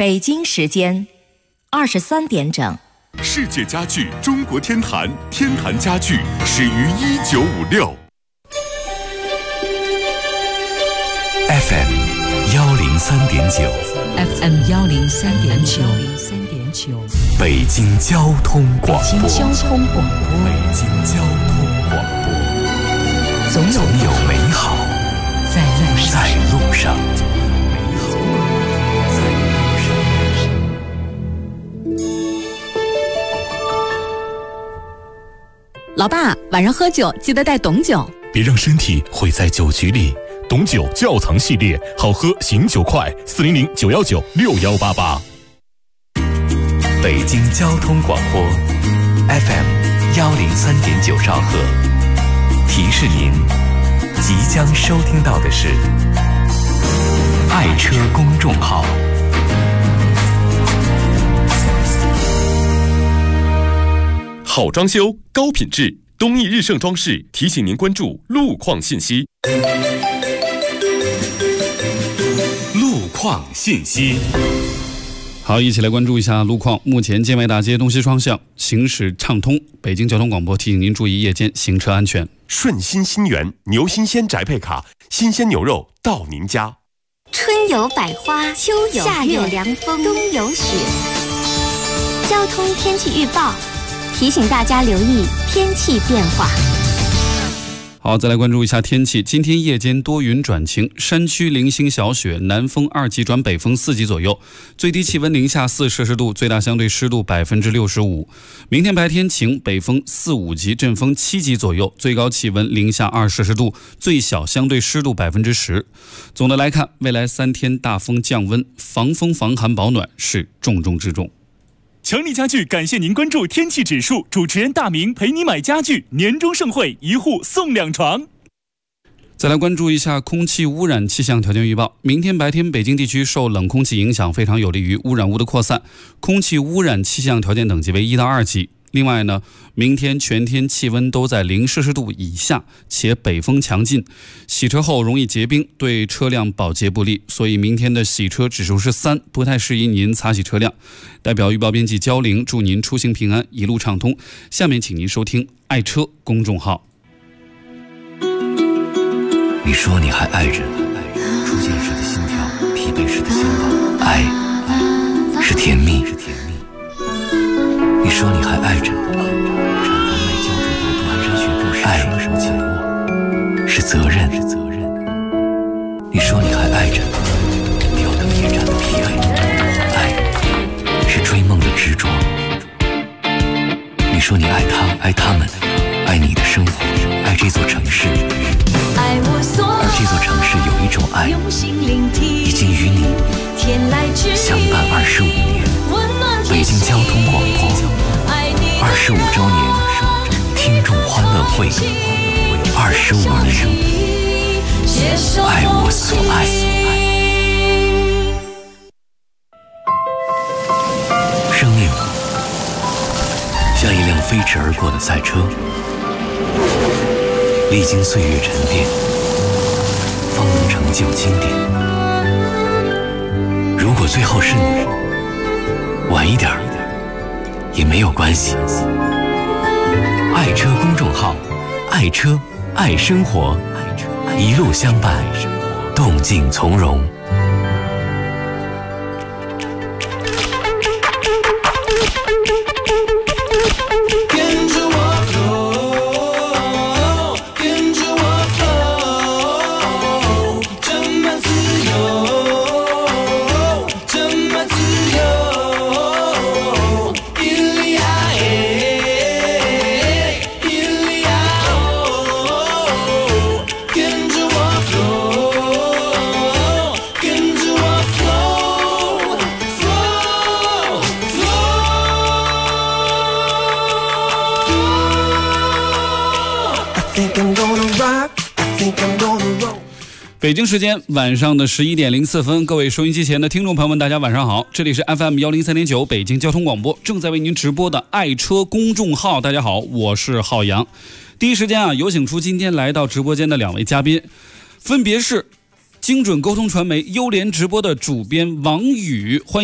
北京时间23点整。 世界家具中国天坛，天坛家具始于1956。 FM 103.9 FM 103.9 北京交通广播。 北京交通广播。 北京交通广播。总有美好在路上。 老爸，晚上喝酒记得带董酒， 别让身体毁在酒局里。董酒窖藏系列，好喝醒酒快，400-919-6188。 北京交通广播 FM 103.9兆赫，提示您即将收听到的是爱车公众号。 好装修，高品质，东义日盛装饰提醒您关注路况信息。 路况信息。 好，一起来关注一下路况。目前建外大街东西双向行驶畅通。北京交通广播提醒您注意夜间行车安全。 顺心新源牛新鲜宅配卡，新鲜牛肉到您家。 春有百花，秋有夏有凉风，冬有雪。交通天气预报提醒大家留意天气变化。 好，再来关注一下天气。今天夜间多云转晴，山区零星小雪，南风2级转北风4级左右，最低气温零下4摄氏度，最大相对湿度65%。明天白天晴，北风4、5级，阵风7级左右，最高气温零下2摄氏度，最小相对湿度10%。总的来看，未来3天大风降温，防风防寒保暖是重中之重。 强力家具感谢您关注天气指数，主持人大明陪你买家具，年终盛会，1户送2床。 再来关注一下空气污染气象条件预报。明天白天北京地区受冷空气影响，非常有利于污染物的扩散，空气污染气象条件等级为1到2级。另外呢，明天全天气温都在0摄氏度以下，且北风强劲，洗车后容易结冰，对车辆保洁不利，所以明天的洗车指数是3，不太适宜您擦洗车辆。代表预报编辑焦玲，祝您出行平安，一路畅通。下面请您收听爱车公众号。 你说你还爱着，初见时的心跳，疲惫时的心动，爱是甜蜜。你说你还爱着，产房外胶质毒脯寒山雪布时爱什么紧握，是责任。你说你还爱着，吊灯夜战的疲惫，爱是追梦的执着。你说你爱他，爱他们，爱你的生活，爱这座城市。而这座城市有一种爱，已经与你相伴25年。北京交通广播25周年听众欢乐会，25年，爱我所爱。生命像一辆飞驰而过的赛车，历经岁月沉淀，方能成就经典。如果最后是你，晚一点也没有关系。爱车公众号，爱车爱生活，一路相伴，动静从容。 北京时间晚上的11点04分，各位收音机前的听众朋友们，大家晚上好，这里是 FM 103.9北京交通广播，正在为您直播的爱车公众号。大家好，我是浩洋。第一时间有请出今天来到直播间的2位嘉宾，分别是精准沟通传媒优联直播的主编王宇，欢迎。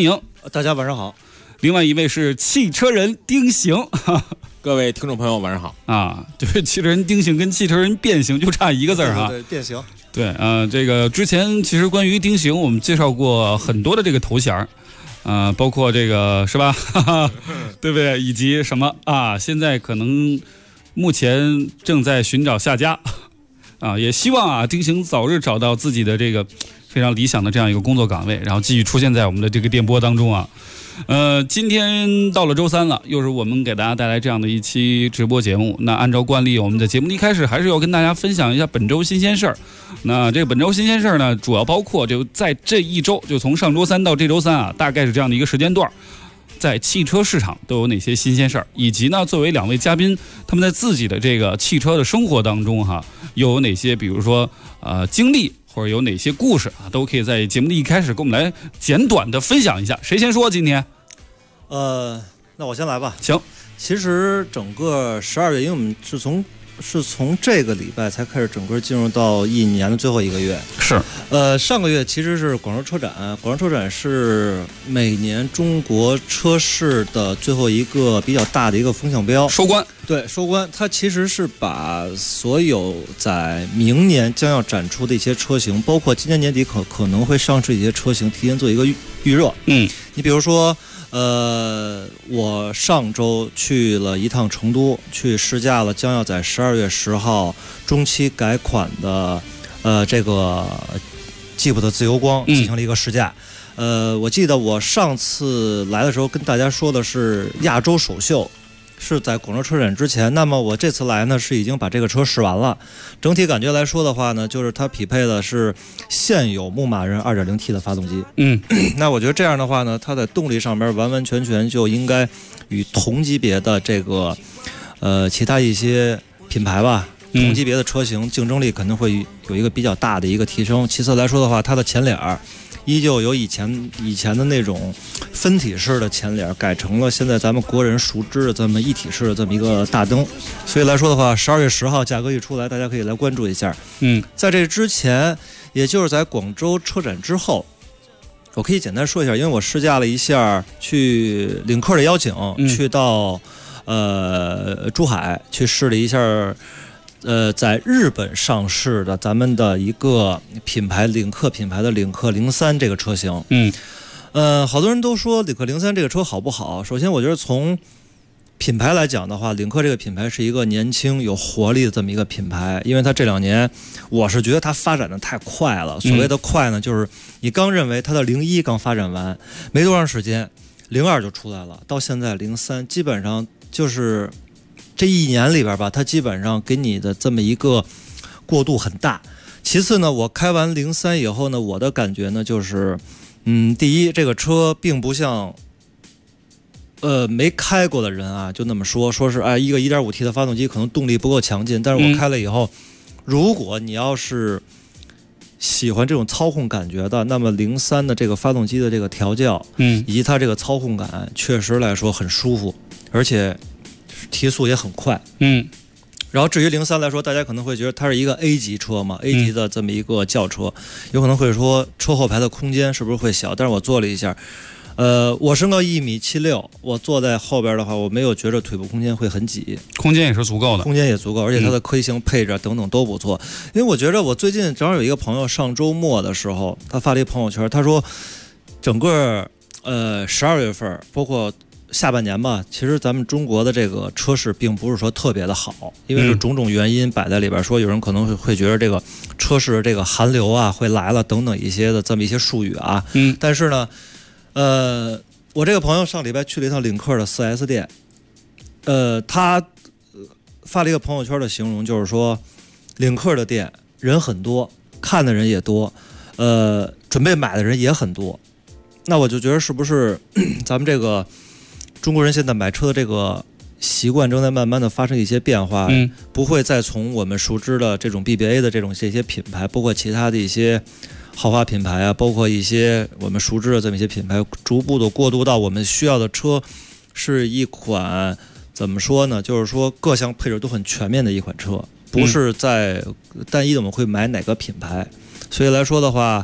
大家晚上好。 另外一位是汽车人丁行。 各位听众朋友晚上好啊，就是汽车人丁行跟汽车人变形就差一个字哈。 对，变形。 对，这个之前其实关于丁行我们介绍过很多的这个头衔，包括这个是吧？对不对？以及什么啊？现在可能目前正在寻找下家啊，也希望啊丁行早日找到自己的这个非常理想的这样一个工作岗位，然后继续出现在我们的这个电波当中啊。今天到了周三了，又是我们给大家带来这样的一期直播节目。那按照惯例，我们的节目一开始还是要跟大家分享一下本周新鲜事儿。那这个本周新鲜事儿呢，主要包括就在这一周，就从上周三到这周三啊，大概是这样的一个时间段，在汽车市场都有哪些新鲜事儿，以及呢，作为两位嘉宾，他们在自己的这个汽车的生活当中哈，又有哪些，比如说经历。或者有哪些故事啊，都可以在节目的一开始跟我们来简短的分享一下。谁先说今天？ 那我先来吧。 行。 其实整个12月，因为我们是从这个礼拜才开始整个进入到一年的最后一个月。 是。 上个月其实是广州车展，广州车展是每年中国车市的最后一个比较大的一个风向标。 收官。 对，收官。它其实是把所有在明年将要展出的一些车型，包括今年年底可能会上市一些车型，提前做一个预热。你比如说。我上周去了一趟成都，去试驾了将要在12月10号中期改款的这个吉普的自由光进行了一个试驾。我记得我上次来的时候跟大家说的是亚洲首秀是在广州车展之前，那么我这次来呢是已经把这个车试完了。整体感觉来说的话呢，就是它匹配的是现有牧马人 2.0T 的发动机。那我觉得这样的话呢，它在动力上面完完全全就应该与同级别的这个其他一些品牌吧，同级别的车型竞争力肯定会有一个比较大的一个提升。其次来说的话，它的前脸依旧由以前的那种分体式的前脸改成了现在咱们国人熟知的这么一体式的这么一个大灯。所以来说的话，12月10号价格一出来，大家可以来关注一下。在这之前，也就是在广州车展之后，我可以简单说一下，因为我试驾了一下，去领克的邀请，去到珠海去试了一下。在日本上市的咱们的一个品牌，领克品牌的领克03这个车型。好多人都说领克03这个车好不好？首先，我觉得从品牌来讲的话，领克这个品牌是一个年轻有活力的这么一个品牌，因为它这2年，我是觉得它发展的太快了。所谓的快呢，就是你刚认为它的01刚发展完，没多长时间，02就出来了，到现在03基本上就是。这一年里边吧，它基本上给你的这么一个过渡很大。其次呢，我开完03以后呢，我的感觉呢就是，第一，这个车并不像，没开过的人啊，就那么说是一个 1.5T 的发动机可能动力不够强劲，但是我开了以后，如果你要是喜欢这种操控感觉的，那么03的这个发动机的这个调教，以及它这个操控感，确实来说很舒服，而且。提速也很快，然后至于03来说，大家可能会觉得它是一个 A 级车嘛，A 级的这么一个轿车，有可能会说车后排的空间是不是会小？但是我做了一下，我身高1.76米，我坐在后边的话，我没有觉得腿部空间会很挤， 空间也是足够的， 空间也足够，而且它的科技性配置等等都不错。因为我觉得我最近正好有一个朋友上周末的时候，他发了一朋友圈，他说整个12月份包括。下半年吧，其实咱们中国的这个车市并不是说特别的好，因为是种种原因摆在里边，说有人可能会觉得这个车市这个寒流啊会来了等等一些的这么一些术语啊。但是呢，我这个朋友上礼拜去了一趟领克的4S 店，他发了一个朋友圈的形容，就是说领克的店人很多，看的人也多，准备买的人也很多。那我就觉得是不是咱们这个中国人现在买车的这个习惯正在慢慢的发生一些变化，不会再从我们熟知的这种 BBA 的这些品牌，包括其他的一些豪华品牌啊，包括一些我们熟知的这么一些品牌，逐步的过渡到我们需要的车是一款怎么说呢，就是说各项配置都很全面的一款车，不是在单一的我们会买哪个品牌。所以来说的话，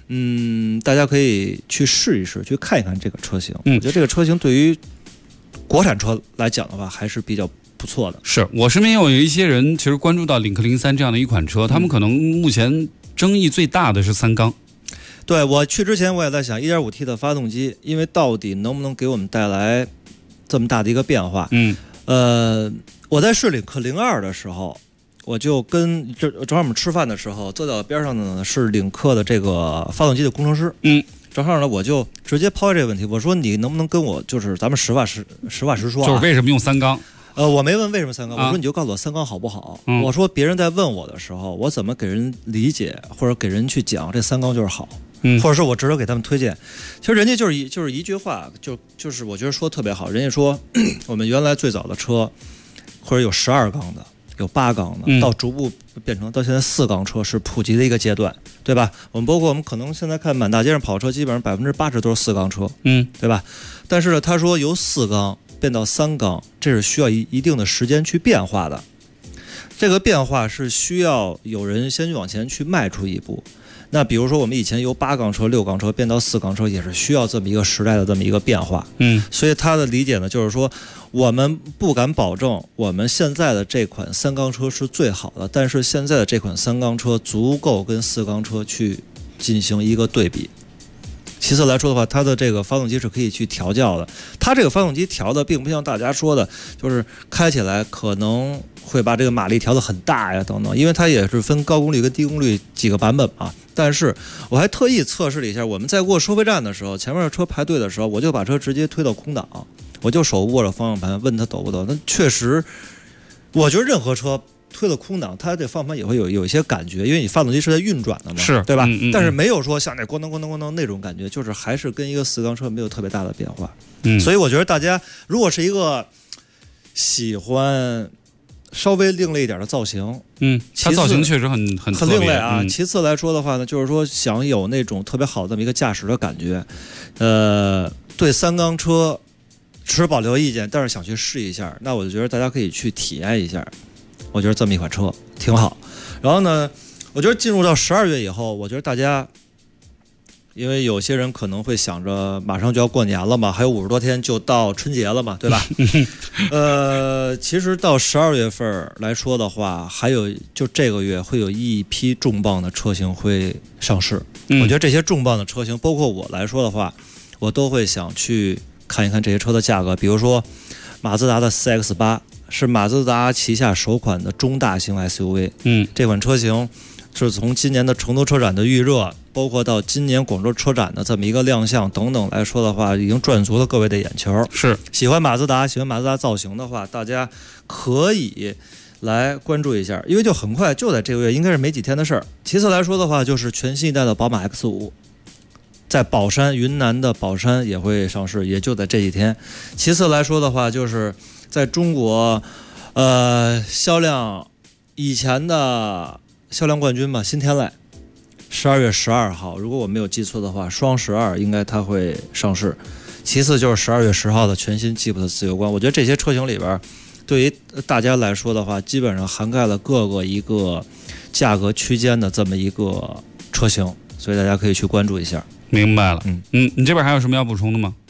大家可以去试一试，去看一看这个车型。我觉得这个车型对于国产车来讲的话，还是比较不错的。 是我身边有一些人其实关注到领克03这样的一款车，他们可能目前争议最大的是3缸。 对，我去之前我也在想 1.5T 的发动机，因为到底能不能给我们带来这么大的一个变化。我在试领克02的时候，我就跟正好我们吃饭的时候，坐在边上的呢是领克的这个发动机的工程师。正好呢，我就直接抛开这个问题，我说你能不能跟我就是咱们实话实说、 就是为什么用3缸？ 我没问为什么3缸，我说你就告诉我3缸好不好。我说别人在问我的时候，我怎么给人理解或者给人去讲这3缸就是好，或者是我值得给他们推荐。其实人家就是一句话，就是我觉得说特别好。人家说我们原来最早的车，或者有12缸的，有8缸的，到逐步变成到现在4缸车是普及的一个阶段，对吧？我们可能现在看满大街上跑车，基本上80%都是4缸车，对吧？但是呢，他说由4缸变到3缸，这是需要一定的时间去变化的。这个变化是需要有人先往前去迈出一步。那比如说我们以前由8缸车、6缸车变到4缸车，也是需要这么一个时代的这么一个变化。所以他的理解呢，就是说我们不敢保证我们现在的这款3缸车是最好的，但是现在的这款3缸车足够跟4缸车去进行一个对比。其次来说的话，它的这个发动机是可以去调教的。它这个发动机调的并不像大家说的，就是开起来可能会把这个马力调得很大呀等等，因为它也是分高功率跟低功率几个版本嘛。但是我还特意测试了一下，我们在过收费站的时候，前面的车排队的时候，我就把车直接推到空档，我就手握着方向盘，问他抖不抖。那确实，我觉得任何车推了空档，它这方向盘也会有一些感觉，因为你发动机是在运转的嘛， 是对吧？但是没有说像那咣当咣当咣当那种感觉，就是还是跟一个4缸车没有特别大的变化。所以我觉得大家如果是一个喜欢稍微另类一点的造型， 它造型确实很另类啊。其次来说的话呢，就是说想有那种特别好的这么一个驾驶的感觉，对3缸车持保留意见，但是想去试一下，那我就觉得大家可以去体验一下。我觉得这么一款车挺好。然后呢，我觉得进入到12月以后，我觉得大家，因为有些人可能会想着马上就要过年了嘛，还有50多天就到春节了嘛，对吧？其实到12月份来说的话，还有就这个月会有一批重磅的车型会上市。我觉得这些重磅的车型，包括我来说的话，我都会想去看一看这些车的价格。比如说马自达的 4X8。是马自达旗下首款的中大型 SUV。这款车型是从今年的成都车展的预热，包括到今年广州车展的这么一个亮相等等来说的话，已经赚足了各位的眼球。 是喜欢马自达造型的话，大家可以来关注一下，因为就很快就在这个月，应该是没几天的事儿。其次来说的话，就是全新一代的宝马 X5。在宝山，云南的宝山也会上市，也就在这几天。其次来说的话，就是在中国，销量以前的销量冠军吧，新天籁，12月12号，如果我没有记错的话，双12应该它会上市。其次就是12月10号的全新吉普的自由光，我觉得这些车型里边，对于大家来说的话，基本上涵盖了各个一个价格区间的这么一个车型，所以大家可以去关注一下。 明白了。你这边还有什么要补充的吗？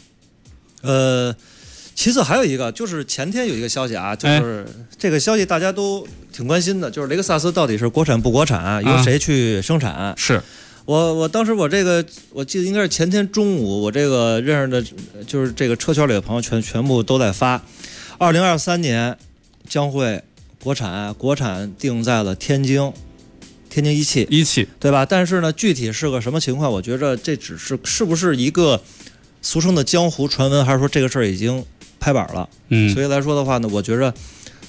其次还有一个，就是前天有一个消息啊，就是这个消息大家都挺关心的，就是雷克萨斯到底是国产不国产，由谁去生产？ 是我当时我记得应该是前天中午，我这个认识的，就是这个车圈里的朋友全部都在发，2023年将会国产定在了天津一汽，对吧？但是呢，具体是个什么情况？我觉着这只是不是一个俗称的江湖传闻，还是说这个事儿已经拍板了？所以来说的话呢，我觉着，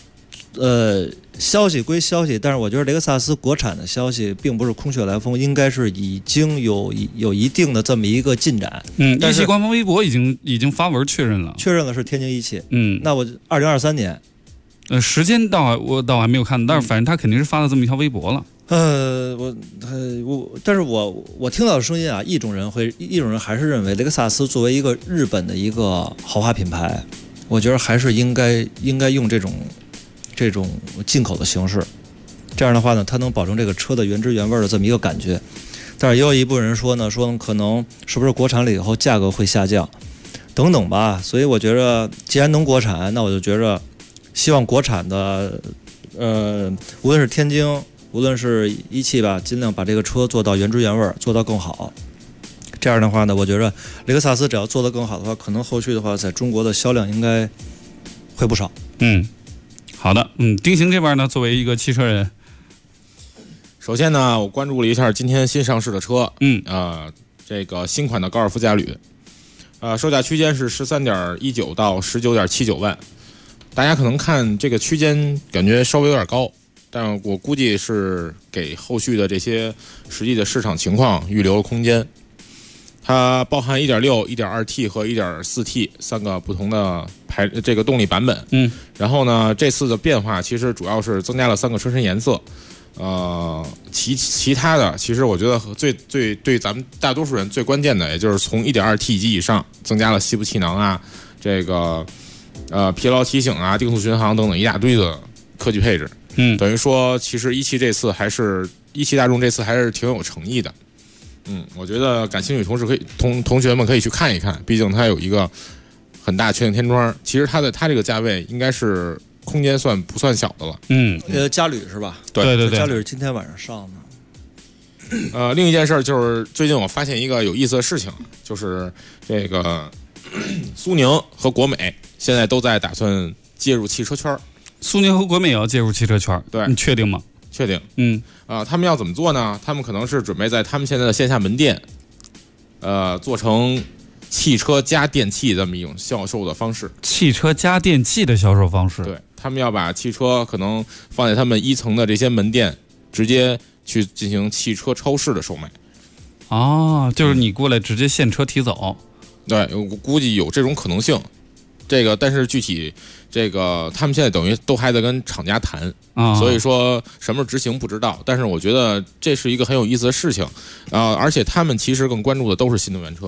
消息归消息，但是我觉得雷克萨斯国产的消息并不是空穴来风，应该是已经有一定的这么一个进展。 一汽官方微博已经发文确认了是天津一汽。那我2023年， 时间我倒还没有看，但是反正他肯定是发了这么一条微博了。 但是我听到的声音啊，一种人还是认为雷克萨斯作为一个日本的一个豪华品牌，我觉得还是应该用这种进口的形式，这样的话呢，它能保证这个车的原汁原味的这么一个感觉。 但是也有一部分人说呢，可能是不是国产了以后价格会下降，等等吧。所以我觉着，既然能国产，那我就觉着，希望国产的，无论是天津，无论是一汽吧，尽量把这个车做到原汁原味，做到更好。这样的话呢，我觉着雷克萨斯只要做得更好的话，可能后续的话，在中国的销量应该会不少。 好的，丁行这边呢，作为一个汽车人， 首先呢，我关注了一下今天新上市的车，这个新款的高尔夫嘉旅，售价区间是13.19到19.79万，大家可能看这个区间感觉稍微有点高，但我估计是给后续的这些实际的市场情况预留了空间。它包含 1.6、1.2T 和 1.4T 3个不同的这个动力版本。然后呢，这次的变化其实主要是增加了3个车身颜色。其他的其实我觉得最对咱们大多数人最关键的，也就是从 1.2T 级以上增加了吸附气囊啊，这个疲劳提醒啊、定速巡航等等一大堆的科技配置。等于说其实一汽大众这次还是挺有诚意的。我觉得感兴趣同学们可以去看一看，毕竟它有一个很大全景天窗。其实它这个价位应该是空间不算小的了。 嘉旅是吧？ 对， 嘉旅是今天晚上上的。另一件事就是最近我发现一个有意思的事情，就是这个苏宁和国美现在都在打算介入汽车圈。 苏宁和国美也要介入汽车圈， 对， 你确定吗？ 确定。他们要怎么做呢？他们可能是准备在他们现在的线下门店，做成汽车加电器这么一种销售的方式。 汽车加电器的销售方式。 对，他们要把汽车可能放在他们1层的这些门店，直接去进行汽车超市的售卖。 就是你过来直接现车提走。 对，我估计有这种可能性。但是具体他们现在等于都还在跟厂家谈，所以说什么时候执行不知道。但是我觉得这是一个很有意思的事情，而且他们其实更关注的都是新能源车。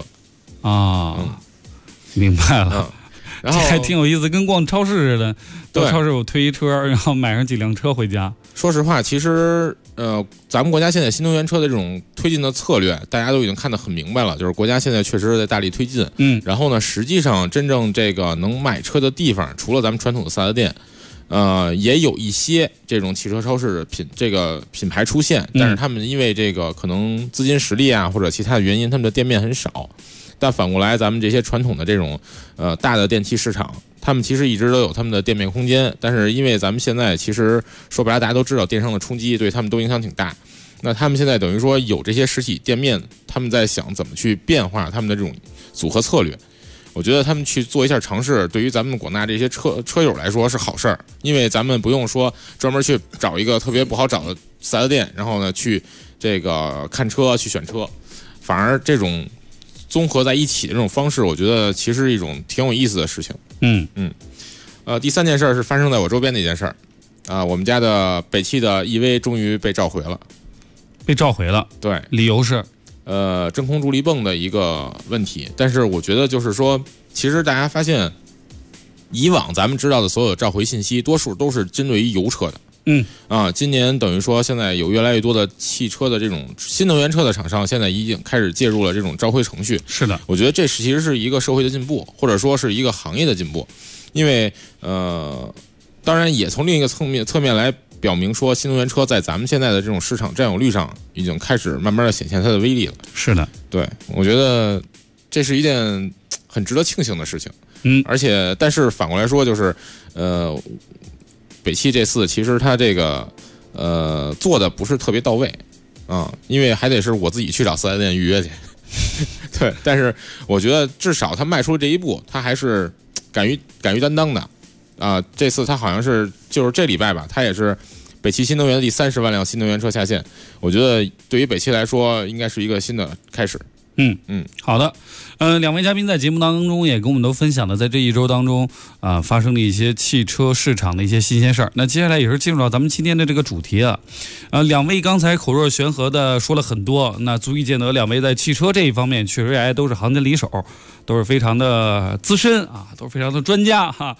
明白了。 然后这还挺有意思，跟逛超市似的。到超市我推一车，然后买上几辆车回家。 说实话，其实咱们国家现在新能源车的这种推进的策略，大家都已经看得很明白了，就是国家现在确实是在大力推进。然后呢，实际上真正这个能买车的地方，除了咱们传统的4S店，也有一些这种汽车超市品牌出现，但是他们因为这个可能资金实力啊或者其他的原因，他们的店面很少。但反过来，咱们这些传统的这种大的电器市场，他们其实一直都有他们的店面空间，但是因为咱们现在其实说白了，大家都知道电商的冲击对他们都影响挺大。那他们现在等于说有这些实体店面，他们在想怎么去变化他们的这种组合策略。我觉得他们去做一下尝试，对于咱们广大这些车友来说是好事儿，因为咱们不用说专门去找一个特别不好找的4S店，然后呢去这个看车去选车，反而这种综合在一起的这种方式，我觉得其实是一种挺有意思的事情。第3件事是发生在我周边的一件事儿，我们家的北汽的 EV 终于被召回了。 被召回了？ 对， 理由是真空助力泵的一个问题。但是我觉得就是说，其实大家发现，以往咱们知道的所有召回信息，多数都是针对于油车的。今年等于说现在有越来越多的汽车的这种新能源车的厂商，现在已经开始介入了这种召回程序。 是的， 我觉得这其实是一个社会的进步，或者说是一个行业的进步。因为当然也从另一个侧面来表明说，新能源车在咱们现在的这种市场占有率上，已经开始慢慢的显现它的威力了。 是的， 对，我觉得这是一件很值得庆幸的事情。但是反过来说，就是北汽这次其实它这个做的不是特别到位因为还得是我自己去找4S店预约去。对，但是我觉得至少他迈出了这一步，他还是敢于担当的这次他好像是就是这礼拜吧，他也是北汽新能源的第30万辆新能源车下线。我觉得对于北汽来说，应该是一个新的开始。 好的。两位嘉宾在节目当中也跟我们都分享了在这一周当中发生的一些汽车市场的一些新鲜事儿。那接下来也是进入到咱们今天的这个主题两位刚才口若悬河的说了很多，那足以见得两位在汽车这一方面确实都是行家里手，都是非常的资深都是非常的专家哈。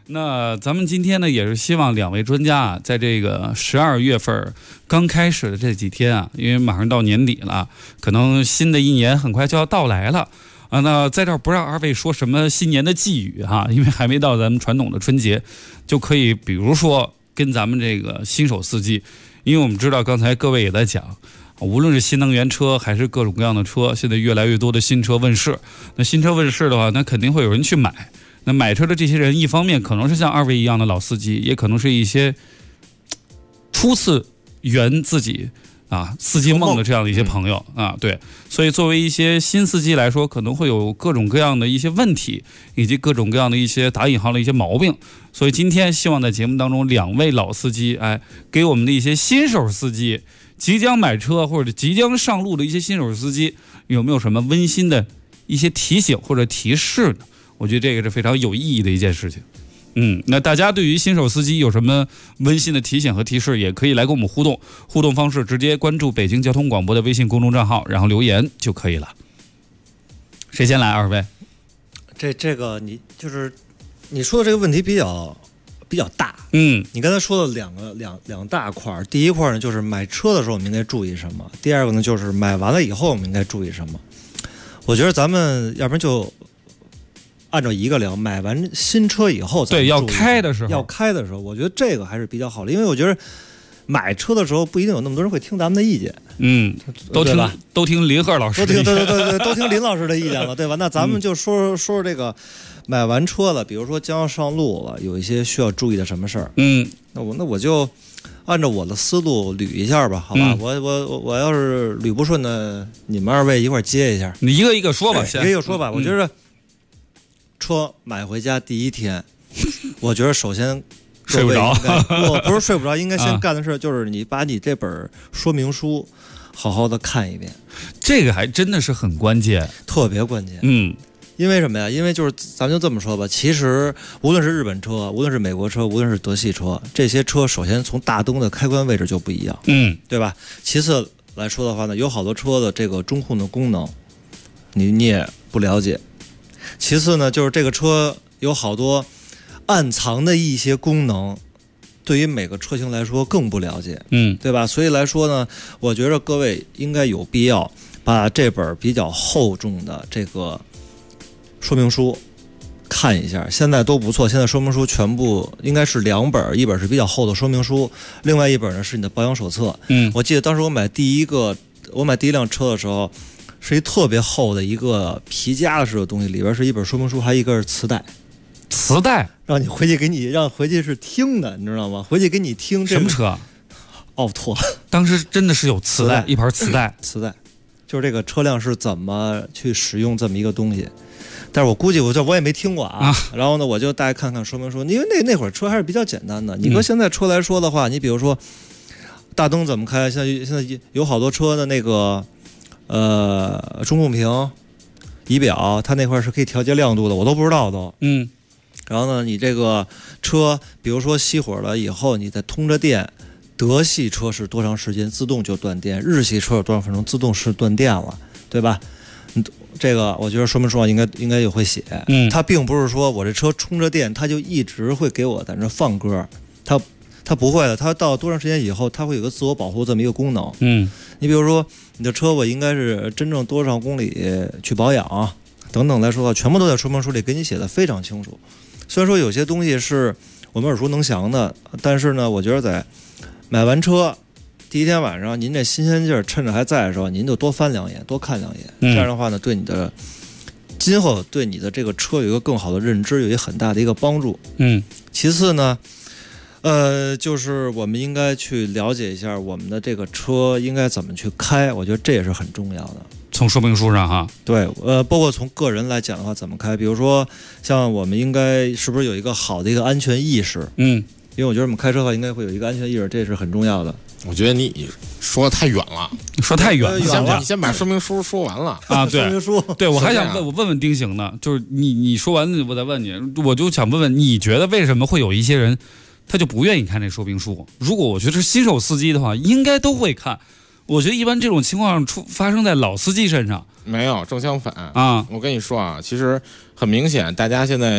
那咱们今天呢，也是希望两位专家啊，在这个12月份刚开始的这几天啊，因为马上到年底了，可能新的一年很快就要到来了啊。那在这儿不让二位说什么新年的寄语哈，因为还没到咱们传统的春节，就可以比如说跟咱们这个新手司机，因为我们知道刚才各位也在讲，无论是新能源车还是各种各样的车，现在越来越多的新车问世。那新车问世的话，那肯定会有人去买。那买车的这些人，一方面可能是像二位一样的老司机，也可能是一些初次圆自己司机梦的这样的一些朋友啊，对。所以作为一些新司机来说，可能会有各种各样的一些问题，以及各种各样的一些打引号的一些毛病。所以今天希望在节目当中，两位老司机给我们的一些新手司机，即将买车或者即将上路的一些新手司机，有没有什么温馨的一些提醒或者提示呢？我觉得这个是非常有意义的一件事情。那大家对于新手司机有什么温馨的提醒和提示，也可以来跟我们互动。互动方式直接关注北京交通广播的微信公众账号，然后留言就可以了。谁先来？二位？ 这个你说的这个问题比较大。你刚才说的两大块，第一块呢就是买车的时候我们应该注意什么，第二个呢就是买完了以后我们应该注意什么。我觉得咱们要不然就按照一个聊，买完新车以后咱们要开的时候， 我觉得这个还是比较好的，因为我觉得买车的时候不一定有那么多人会听咱们的意见。 都听林鹤老师的意见， 对，都听林老师的意见了，对吧？那咱们就说这个买完车了，比如说将要上路了，有一些需要注意的什么事儿。那我就按照我的思路捋一下吧，好吧？我要是捋不顺的，你们二位一块接一下。 你一个一个说吧， 一个一个说吧。我觉得车买回家第一天，我觉得首先睡不着， 不是睡不着，应该先干的事就是你把你这本说明书好好的看一遍。 这个还真的是很关键， 特别关键。因为什么呀？因为就是咱们就这么说吧，其实无论是日本车，无论是美国车，无论是德系车，这些车首先从大灯的开关位置就不一样，对吧？其次来说的话呢，有好多车的这个中控的功能，你也不了解。其次呢，就是这个车有好多暗藏的一些功能，对于每个车型来说更不了解，对吧？所以来说呢，我觉得各位应该有必要把这本比较厚重的这个说明书看一下，现在都不错。现在说明书全部应该是2本，一本是比较厚的说明书，另外一本呢是你的保养手册。我记得当时我买第一辆车的时候，是一特别厚的一个皮夹式的东西，里边是一本说明书，还一个是磁带，让你回去让回去是听的，你知道吗？回去给你听。 什么车？ 奥拓。 当时真的是有磁带，一盘磁带， 就是这个车辆是怎么去使用这么一个东西。但是我估计我也没听过啊。然后呢，我就大概看看说明书，因为那会儿车还是比较简单的。你和现在车来说的话，你比如说大灯怎么开，现在有好多车的那个中控屏、仪表，它那块是可以调节亮度的，我都不知道都。然后呢，你这个车，比如说熄火了以后，你再通着电，德系车是多长时间自动就断电，日系车有多少分钟自动是断电了，对吧？这个我觉得说明书上应该也会写。它并不是说我这车充着电，它就一直会给我在那放歌，它不会的，它到多长时间以后，它会有个自我保护这么一个功能。你比如说你的车，我应该是真正多少公里去保养等等来说，全部都在说明书里给你写的非常清楚。虽然说有些东西是我们耳熟能详的，但是呢，我觉得在买完车第一天晚上，您这新鲜劲儿趁着还在的时候，您就多翻2眼，多看2眼。这样的话呢，对你的今后对你的这个车有一个更好的认知，有一个很大的一个帮助。其次呢，就是我们应该去了解一下我们的这个车应该怎么去开，我觉得这也是很重要的。 从说明书上哈， 对，包括从个人来讲的话，怎么开，比如说像我们应该是不是有一个好的一个安全意识？因为我觉得我们开车的话，应该会有一个安全意识，这是很重要的。 我觉得你说太远了，你先把说明书说完了啊。对， 说明书。 对，我还想问丁行呢，就是你说完，我再问你，我就想问，你觉得为什么会有一些人他就不愿意看这说明书？如果我觉得是新手司机的话，应该都会看。我觉得一般这种情况发生在老司机身上， 没有，正相反啊。我跟你说啊，其实很明显，大家现在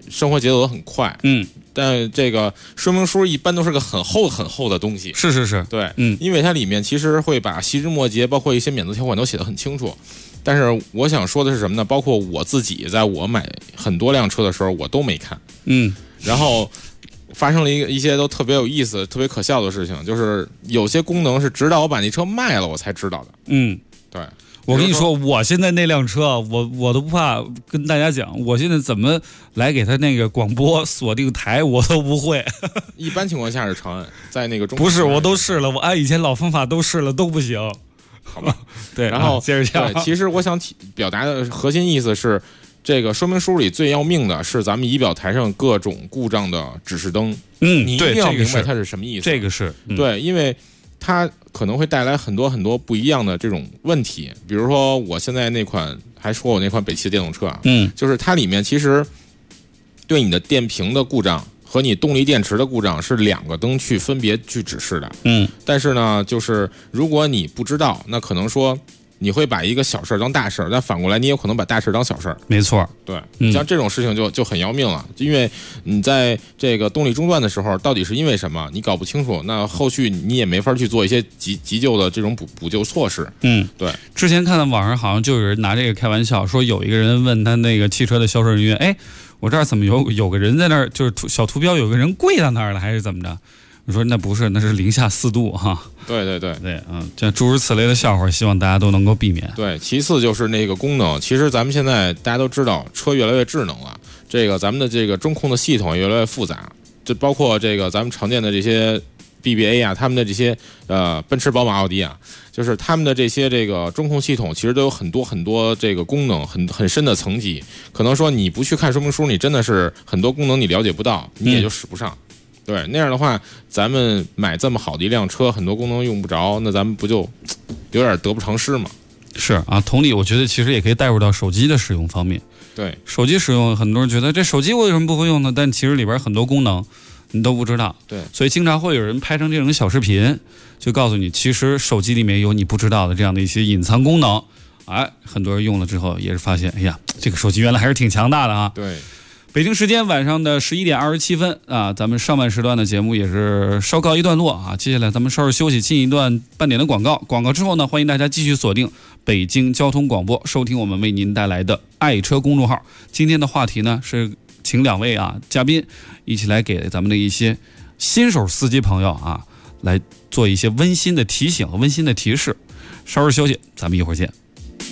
生活节奏都很快，但这个说明书一般都是个很厚很厚的东西， 是， 对，因为它里面其实会把细枝末节，包括一些免责条款都写得很清楚。但是我想说的是什么呢？包括我自己，在我买很多辆车的时候，我都没看，然后发生了一些都特别有意思、特别可笑的事情，就是有些功能是直到我把那车卖了，我才知道的。对。 我跟你说，我现在那辆车，我都不怕跟大家讲，我现在怎么来给他那个广播锁定台，我都不会。 一般情况下是长按，在那个中不是，我都试了，我按以前老方法都试了，都不行。 好吧， 对， 然后接着讲。 对，其实我想表达的核心意思是，这个说明书里最要命的是咱们仪表台上各种故障的指示灯。你一定要明白它是什么意思。 这个是对，因为它可能会带来很多很多不一样的这种问题。比如说，我现在那款，还说我那款北汽的电动车啊，就是它里面其实对你的电瓶的故障和你动力电池的故障是2个灯去分别去指示的。但是呢，就是如果你不知道，那可能说你会把一个小事当大事，但反过来你有可能把大事当小事。 没错， 对，像这种事情就很要命了，因为你在这个动力中断的时候，到底是因为什么，你搞不清楚，那后续你也没法去做一些急救的这种补救措施。对。 之前看到网上好像就有人拿这个开玩笑，说有一个人问他那个汽车的销售人员，哎，我这儿怎么有个人在那儿，就是小图标有个人跪到那儿了，还是怎么着？我说那不是，那是-4度哈。 对， 这诸如此类的笑话，希望大家都能够避免。 对，其次就是那个功能，其实咱们现在大家都知道，车越来越智能了，这个咱们的这个中控的系统也越来越复杂，就包括这个咱们常见的这些 BBA 啊，他们的这些奔驰、宝马、奥迪啊，就是他们的这些这个中控系统，其实都有很多很多这个功能，很深的层级。可能说你不去看说明书，你真的是很多功能你了解不到，你也就使不上。对，那样的话，咱们买这么好的一辆车，很多功能用不着，那咱们不就有点得不偿失吗？ 是啊，同理，我觉得其实也可以带入到手机的使用方面。 对， 手机使用，很多人觉得这手机我为什么不会用呢？但其实里边很多功能你都不知道。 对， 所以经常会有人拍成这种小视频，就告诉你，其实手机里面有你不知道的这样的一些隐藏功能。很多人用了之后也是发现，哎呀，这个手机原来还是挺强大的啊。 对。 北京时间晚上的11点27分啊，咱们上半时段的节目也是稍告一段落啊。接下来咱们稍事休息，进一段半点的广告。广告之后呢，欢迎大家继续锁定北京交通广播，收听我们为您带来的爱车公众号。今天的话题呢是请2位嘉宾一起来给咱们的一些新手司机朋友来做一些温馨的提醒和温馨的提示。稍事休息，咱们一会儿见。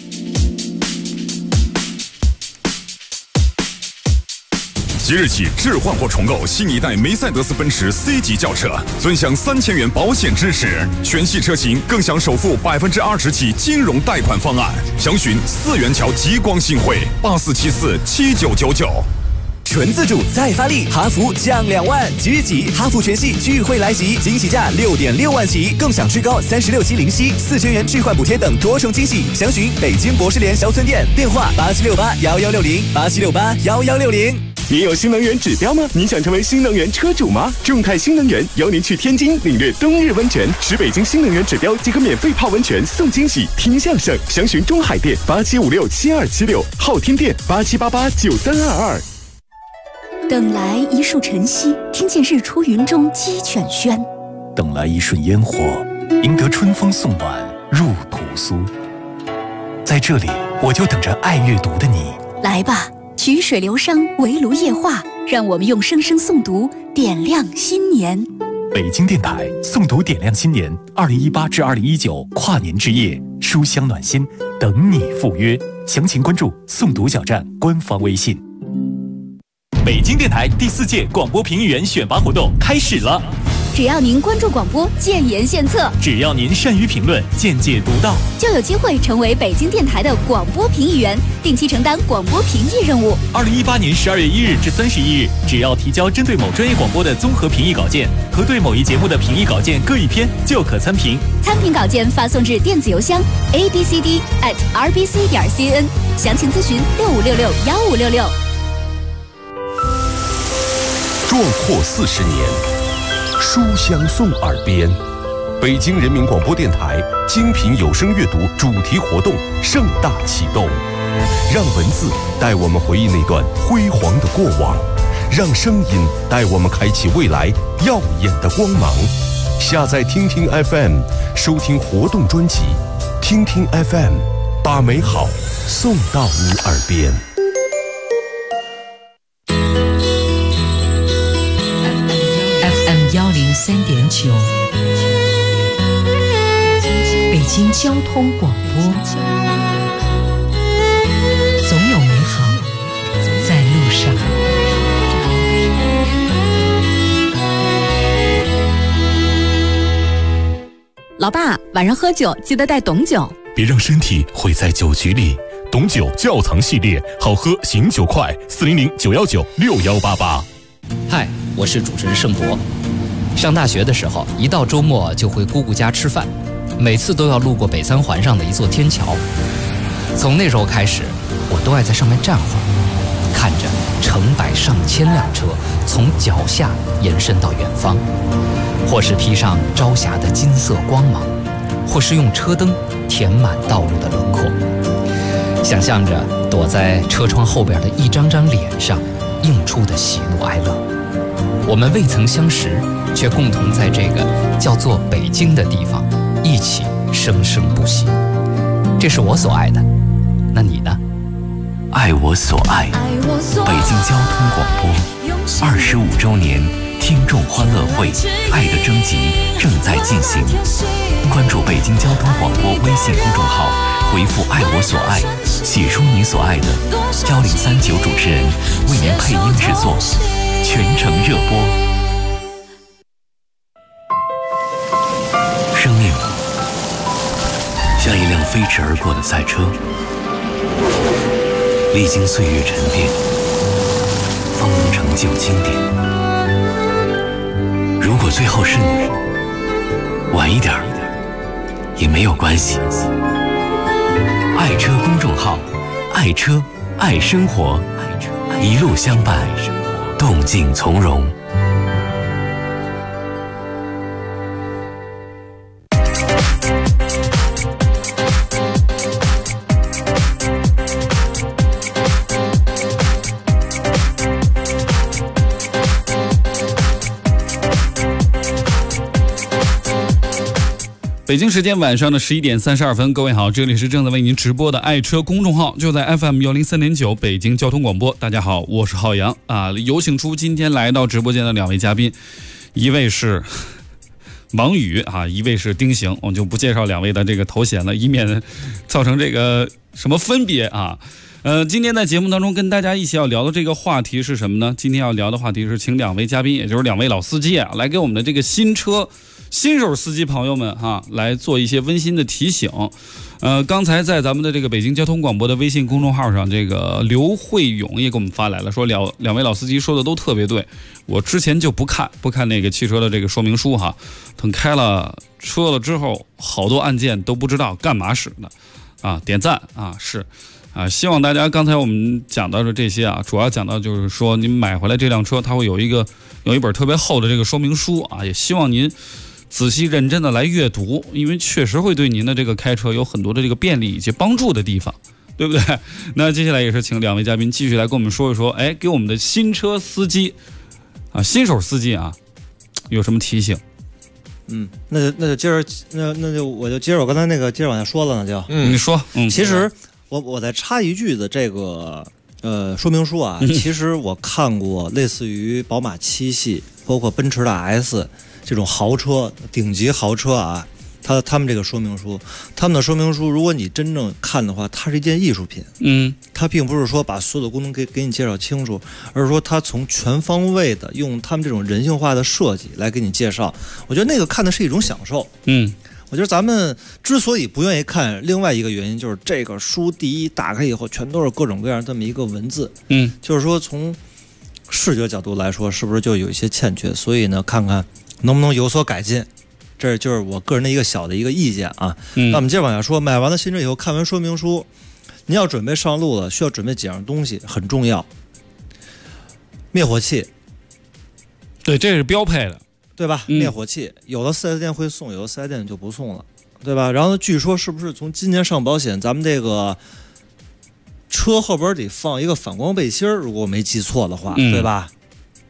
即日起置换或重购新一代梅赛德斯奔驰 C 级轿车，尊享3000元保险支持，全系车型更享首付20%起金融贷款方案。详询4元桥极光新汇84747999。 纯自主再发力，哈弗降2万，即日起哈弗全系聚会来袭，惊喜价6.6万起，更享最高36期零息、4000元置换补贴等多重惊喜。详询北京博士联销村店，电话87681160，87681160。 你有新能源指标吗？你想成为新能源车主吗？众泰新能源邀您去天津领略冬日温泉，使北京新能源指标即可免费泡温泉送惊喜，听相声。详询中海店87567276，昊天店87889322。 等来一树晨曦，听见日出云中鸡犬喧； 等来一瞬烟火，赢得春风送暖入屠苏。在这里，我就等着爱阅读的你。 来吧，曲水流觞，围炉夜话，让我们用声声诵读点亮新年。 北京电台诵读点亮新年，2018至2019跨年之夜，书香暖心，等你赴约。详情关注诵读小站官方微信。 北京电台第4届广播评议员选拔活动开始了。 只要您关注广播，建言献策； 只要您善于评论，见解独到， 就有机会成为北京电台的广播评议员，定期承担广播评议任务。 2018年12月1日至31日，只要提交针对某专业广播的综合评议稿件和对某一节目的评议稿件各1篇，就可参评。 参评稿件发送至电子邮箱 abcd@rbc.cn， 详情咨询65661566。 壮阔40年，书香送耳边。北京人民广播电台精品有声阅读主题活动盛大启动，让文字带我们回忆那段辉煌的过往， 让声音带我们开启未来耀眼的光芒。下载听听 FM， 收听活动专辑。听听 FM， 把美好送到你耳边。 FM 103.9，北京交通广播。总有美好在路上。 老爸，晚上喝酒记得带董酒， 别让身体毁在酒局里。董酒窖藏系列，好喝醒酒快，400-919-6188。 嗨，我是主持人盛博。上大学的时候，一到周末就回姑姑家吃饭，每次都要路过北三环上的一座天桥。从那时候开始，我都爱在上面站会儿，看着成百上千辆车从脚下延伸到远方，或是披上朝霞的金色光芒，或是用车灯填满道路的轮廓，想象着躲在车窗后边的一张张脸上映出的喜怒哀乐。我们未曾相识，却共同在这个叫做北京的地方一起生生不息。这是我所爱的，那你呢？ 爱我所爱，北京交通广播25周年听众欢乐会爱的征集正在进行，关注北京交通广播微信公众号，回复爱我所爱，写出你所爱的，1039主持人为您配音制作，全程热播。生命像一辆飞驰而过的赛车，历经岁月沉淀，方能成就经典。如果最后是你，晚一点也没有关系。爱车公众号，爱车爱生活，一路相伴，动静从容。 北京时间晚上的11点32分，各位好，这里是正在为您直播的爱车公众号，就在 FM 103.9北京交通广播。大家好，我是浩洋啊，有请出今天来到直播间的两位嘉宾，一位是王宇啊，一位是丁行，我就不介绍两位的这个头衔了，以免造成这个什么分别啊。今天在节目当中跟大家一起要聊的这个话题是什么呢？今天要聊的话题是请两位嘉宾，也就是两位老司机啊，来给我们的这个新手司机朋友们来做一些温馨的提醒。刚才在咱们的这个北京交通广播的微信公众号上，这个刘慧勇也给我们发来了，说两位老司机说的都特别对，我之前就不看那个汽车的这个说明书等开了车了之后，好多按键都不知道干嘛使的啊，点赞啊，是啊，希望大家刚才我们讲到的这些主要讲到就是说您买回来这辆车它会有一本特别厚的这个说明书啊，也希望您仔细认真的来阅读，因为确实会对您的这个开车有很多的这个便利以及帮助的地方，对不对？那接下来也是请两位嘉宾继续来跟我们说一说，给我们的新车司机新手司机有什么提醒？ 那就接着，那就我就接着我刚才那个接着往下说了呢，就你说， 其实我再插一句的这个说明书其实我看过类似于宝马7系，包括奔驰的 S。这种豪车，顶级豪车他们这个说明书，他们的说明书，如果你真正看的话，它是一件艺术品。它并不是说把所有的功能给你介绍清楚，而是说它从全方位的用他们这种人性化的设计来给你介绍。我觉得那个看的是一种享受。我觉得咱们之所以不愿意看，另外一个原因就是这个书第一打开以后全都是各种各样这么一个文字。就是说从视觉角度来说，是不是就有一些欠缺？所以呢，看看能不能有所改进，这就是我个人的一个小的一个意见那我们接着往下说，买完了新车以后，看完说明书，你要准备上路了，需要准备几样东西，很重要。灭火器， 对，这是标配的， 对吧？灭火器，有的 4S 店会送，有的 4S 店就不送了，对吧？然后据说是不是从今年上保险，咱们这个车后边得放一个反光背心，如果我没记错的话，对吧？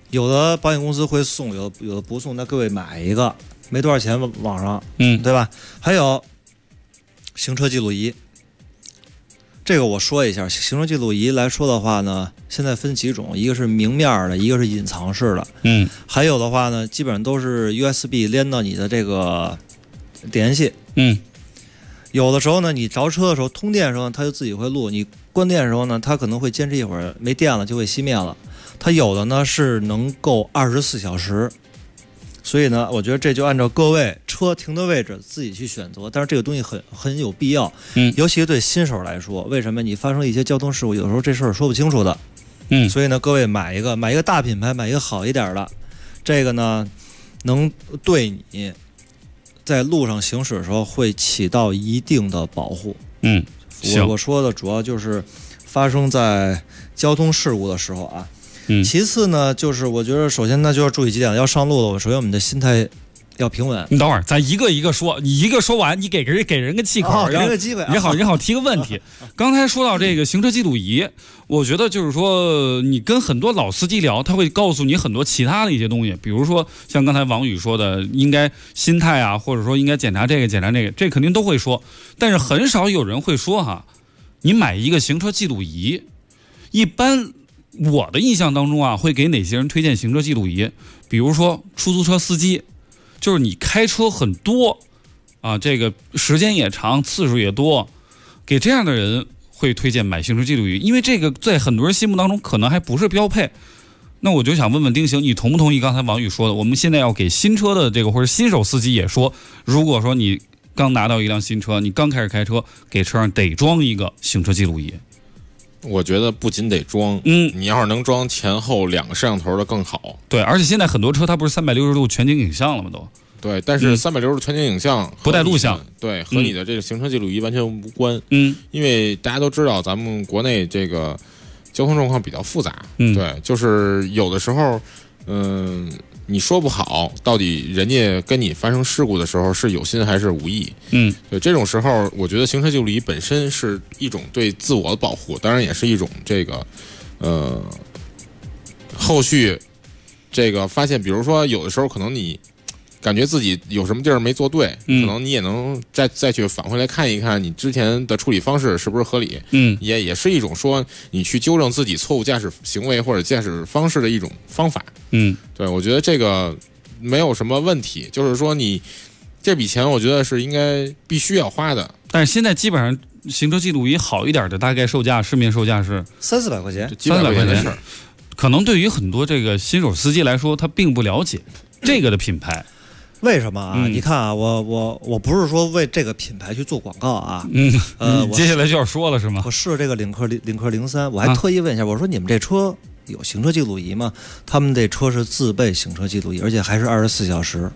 有的保险公司会送，有的不送，那各位买一个，没多少钱，网上，对吧？还有行车记录仪，这个我说一下，行车记录仪来说的话呢，现在分几种，一个是明面的，一个是隐藏式的，还有的话呢，基本上都是 USB 连到你的这个点烟器，有的时候呢，你着车的时候通电的时候，它就自己会录；你关电的时候呢，它可能会坚持一会儿，没电了就会熄灭了。它有的呢是能够24小时，所以呢，我觉得这就按照各位车停的位置自己去选择。但是这个东西很有必要，尤其对新手来说，为什么你发生一些交通事故，有时候这事儿说不清楚的，所以呢，各位买一个大品牌，买一个好一点的，这个呢能对你在路上行驶的时候会起到一定的保护。我说的主要就是发生在交通事故的时候啊。其次呢，就是我觉得首先呢就要注意几点，要上路了，首先我们的心态要平稳。 你等会儿，咱一个一个说，你一个说完，你给人个气口， 给人个机会， 人好提个问题。刚才说到这个行车记录仪，我觉得就是说，你跟很多老司机聊，他会告诉你很多其他的一些东西，比如说像刚才王宇说的，应该心态啊，或者说应该检查这个检查那个，这肯定都会说，但是很少有人会说哈，你买一个行车记录仪，一般。我的印象当中啊，会给哪些人推荐行车记录仪？比如说出租车司机，就是你开车很多啊，这个时间也长，次数也多，给这样的人会推荐买行车记录仪，因为这个在很多人心目当中可能还不是标配。那我就想问问丁行，你同不同意刚才王宇说的？我们现在要给新车的这个或者新手司机也说，如果说你刚拿到一辆新车，你刚开始开车，给车上得装一个行车记录仪。 我觉得不仅得装，你要是能装前后2个摄像头的更好。 对，而且现在很多车它不是360度全景影像了吗？都对，但是360度全景影像不带录像， 对，和你的这个行车记录仪完全无关。因为大家都知道咱们国内这个交通状况比较复杂，对，就是有的时候，你说不好，到底人家跟你发生事故的时候是有心还是无意？对，这种时候，我觉得行车记录仪本身是一种对自我的保护，当然也是一种这个，后续这个发现，比如说有的时候可能你感觉自己有什么地儿没做对，可能你也能再去返回来看一看你之前的处理方式是不是合理，也是一种说你去纠正自己错误驾驶行为或者驾驶方式的一种方法。对，我觉得这个没有什么问题，就是说你这笔钱我觉得是应该必须要花的。 但是现在基本上行车记录仪好一点的大概售价市面售价是 300-400块钱 ，300块钱的事儿。 可能对于很多这个新手司机来说，他并不了解这个的品牌。 为什么啊？你看啊，我不是说为这个品牌去做广告啊。 接下来就要说了是吗？ 我试这个领克03，我还特意问一下，我说你们这车有行车记录仪吗？他们这车是自备行车记录仪，而且还是24小时。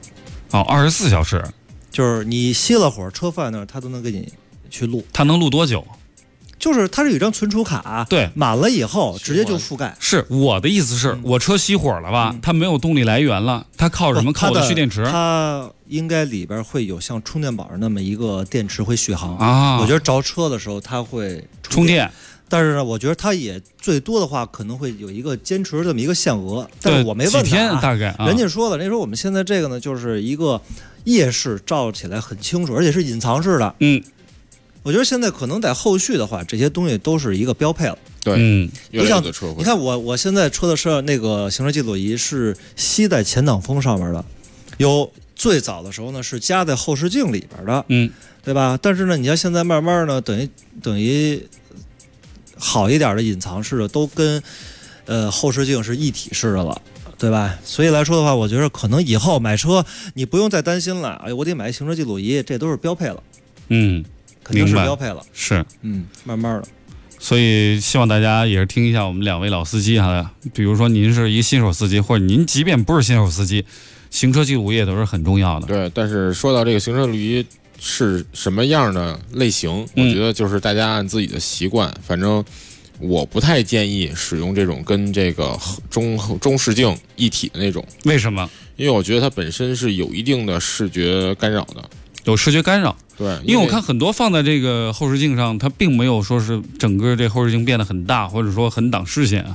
24小时， 就是你熄了火，车放在那儿，它都能给你去录。 它能录多久？ 就是它是有一张存储卡， 对， 满了以后直接就覆盖。 是我的意思是，我车熄火了吧？它没有动力来源了，它靠什么？靠我的蓄电池。 它应该里边会有像充电宝那么一个电池会续航啊。 我觉得着车的时候它会充电， 但是呢，我觉得它也最多的话可能会有一个坚持这么一个限额。但是我没问几天大概。 人家说了，人家说我们现在这个呢，就是一个夜视照起来很清楚，而且是隐藏式的。我觉得现在可能在后续的话，这些东西都是一个标配了。 对， 就像你看我现在车的是那个行车记录仪是吸在前挡风上面的，有最早的时候呢是加在后视镜里边的，对吧？但是呢，你要现在慢慢呢，等于好一点的隐藏式的都跟后视镜是一体式的了。对吧？所以来说的话，我觉得可能以后买车你不用再担心了。哎，我得买行车记录仪，这都是标配了。肯定是标配了。 是， 慢慢的。 所以希望大家也是听一下我们2位老司机哈，比如说您是一个新手司机，或者您即便不是新手司机，行车记录仪也都是很重要的。 对，但是说到这个行车记录仪是什么样的类型，我觉得就是大家按自己的习惯，反正我不太建议使用这种跟这个中视镜一体的那种。 为什么？ 因为我觉得它本身是有一定的视觉干扰的。 有视觉干扰， 对， 因为我看很多放在这个后视镜上，它并没有说是整个这后视镜变得很大，或者说很挡视线啊。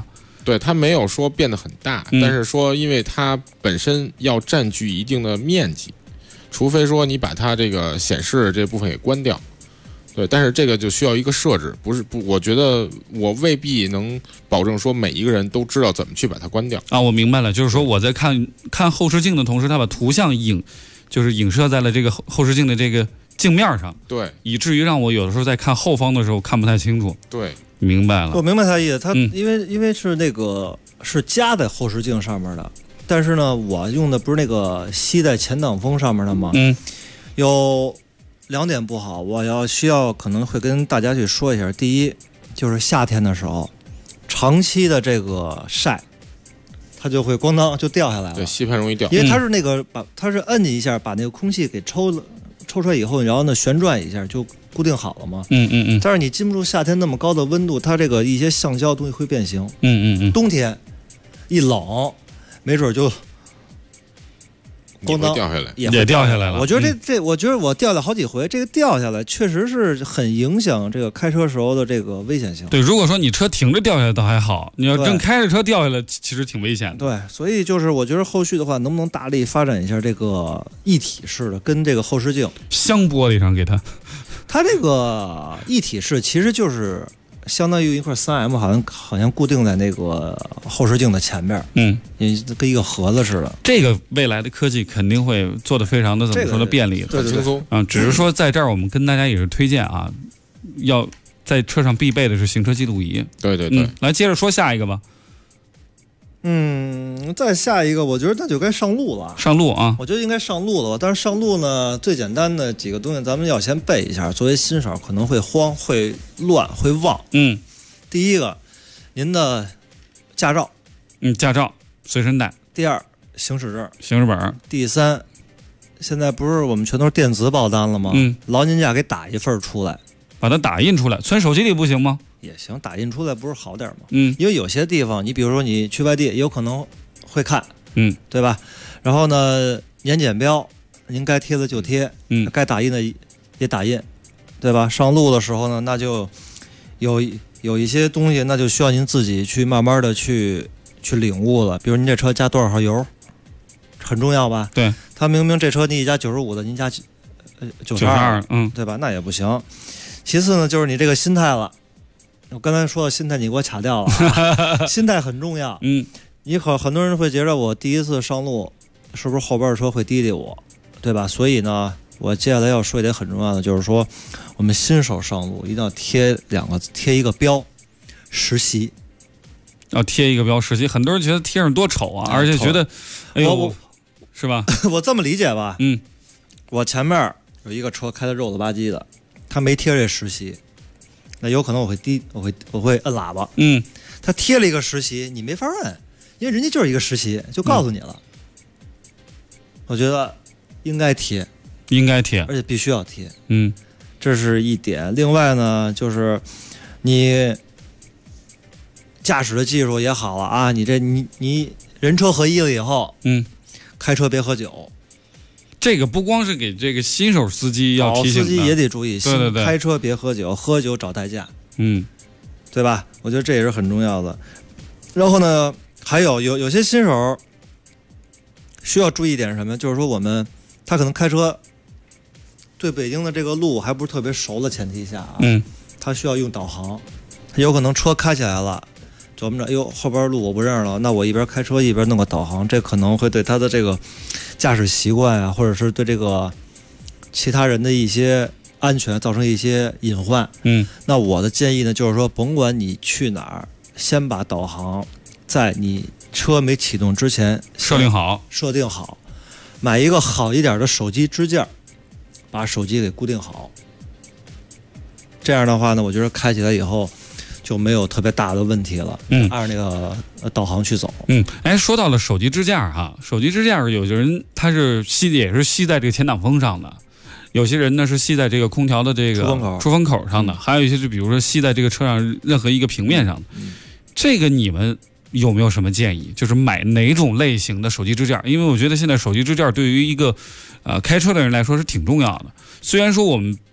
对，它没有说变得很大，但是说因为它本身要占据一定的面积，除非说你把它这个显示这部分给关掉。对，但是这个就需要一个设置，我觉得我未必能保证说每一个人都知道怎么去把它关掉啊。我明白了，就是说我在看后视镜的同时，它把图像影射在了这个后视镜的这个镜面上， 对， 以至于让我有的时候在看后方的时候看不太清楚。 对， 明白了。 我明白他意思，他因为是那个是夹在后视镜上面的，但是呢，我用的不是那个吸在前挡风上面的吗？有2点不好，我需要可能会跟大家去说一下。第一，就是夏天的时候，长期的这个晒，它就会咣当就掉下来了。 对，吸盘容易掉， 因为它是那个它是摁一下把那个空气给抽出来以后，然后呢旋转一下就固定好了嘛。但是你禁不住夏天那么高的温度，它这个一些橡胶的东西会变形。冬天一冷，没准就咣当掉下来， 也掉下来了。 我觉得我觉得我掉了好几回，这个掉下来确实是很影响这个开车时候的这个危险性。 对，如果说你车停着掉下来倒还好，你要正开着车掉下来，其实挺危险的。 对，所以就是我觉得后续的话，能不能大力发展一下这个一体式的，跟这个后视镜镶玻璃上给它这个一体式其实就是相当于一块 3M 好像固定在那个后视镜的前面，跟一个盒子似的。 这个未来的科技肯定会做得非常的怎么说的便利， 很轻松啊。只是说在这儿我们跟大家也是推荐啊，要在车上必备的是行车记录仪。 对， 来接着说下一个吧。 再下一个，我觉得那就该上路了。 上路啊， 我觉得应该上路了。但是上路呢，最简单的几个东西，咱们要先背一下。作为新手，可能会慌、会乱、会忘。第一个，您的驾照， 驾照随身带。 第二，行驶证、 行驶本。 第三，现在不是我们全都是电子保单了吗？劳您假给打一份出来， 把它打印出来，存手机里不行吗？ 也行，打印出来不是好点吗？因为有些地方，你比如说你去外地，也有可能会看，对吧？然后呢，年检标，您该贴的就贴，该打印的也打印，对吧？上路的时候呢，那就有一些东西，那就需要您自己去慢慢的去领悟了。比如您这车加多少号油，很重要吧？ 对， 他明明这车你加95的，您加92，对吧？那也不行。其次呢，就是你这个心态了。我刚才说的心态，你给我卡掉了。心态很重要。你很多人会觉得我第一次上路，是不是后边的车会滴滴我，对吧？所以呢，我接下来要说一点很重要的，就是说我们新手上路一定要贴一个标，实习。 要贴一个标实习，很多人觉得贴上多丑啊，而且觉得，哎呦，是吧？ 我这么理解吧。我前面有一个车开的肉了吧唧的，他没贴这实习。那有可能我会摁喇叭。他贴了一个实习，你没法摁，因为人家就是一个实习，就告诉你了。我觉得应该贴，而且必须要贴。这是一点。另外呢，就是你驾驶的技术也好了啊，你人车合一了以后，开车别喝酒。 这个不光是给这个新手司机要提醒的， 老司机也得注意， 对， 开车别喝酒，喝酒找代驾，对吧？我觉得这也是很重要的。然后呢，还有些新手需要注意一点什么，就是说他可能开车对北京的这个路还不是特别熟的前提下啊，他需要用导航，他有可能车开起来了，琢磨着，哎呦，后边路我不认识了，那我一边开车一边弄个导航，这可能会对他的这个驾驶习惯啊，或者是对这个其他人的一些安全造成一些隐患。那我的建议呢，就是说，甭管你去哪儿，先把导航在你车没启动之前设定好， 买一个好一点的手机支架，把手机给固定好。这样的话呢，我觉得开起来以后就没有特别大的问题了。按那个导航去走。 说到了手机支架哈，手机支架有些人他是也是吸在这个前挡风上的，有些人呢是吸在这个空调的这个出风口上的，还有一些是比如说吸在这个车上任何一个平面上的。这个你们有没有什么建议？就是买哪种类型的手机支架？因为我觉得现在手机支架对于一个开车的人来说是挺重要的。虽然说我们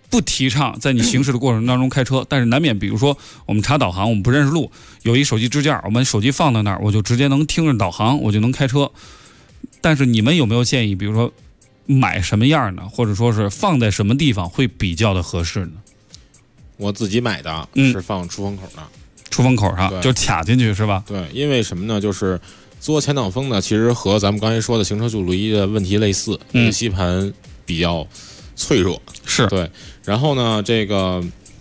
不提倡在你行驶的过程当中开车，但是难免，比如说我们查导航，我们不认识路，有一手机支架，我们手机放在那儿，我就直接能听着导航，我就能开车。但是你们有没有建议，比如说买什么样的，或者说是放在什么地方会比较的合适呢？ 我自己买的是放出风口的， 出风口上就卡进去是吧？ 对，因为什么呢？就是做前挡风呢，其实和咱们刚才说的行车记录仪的问题类似，吸盘比较脆弱， 是对。然后呢，这个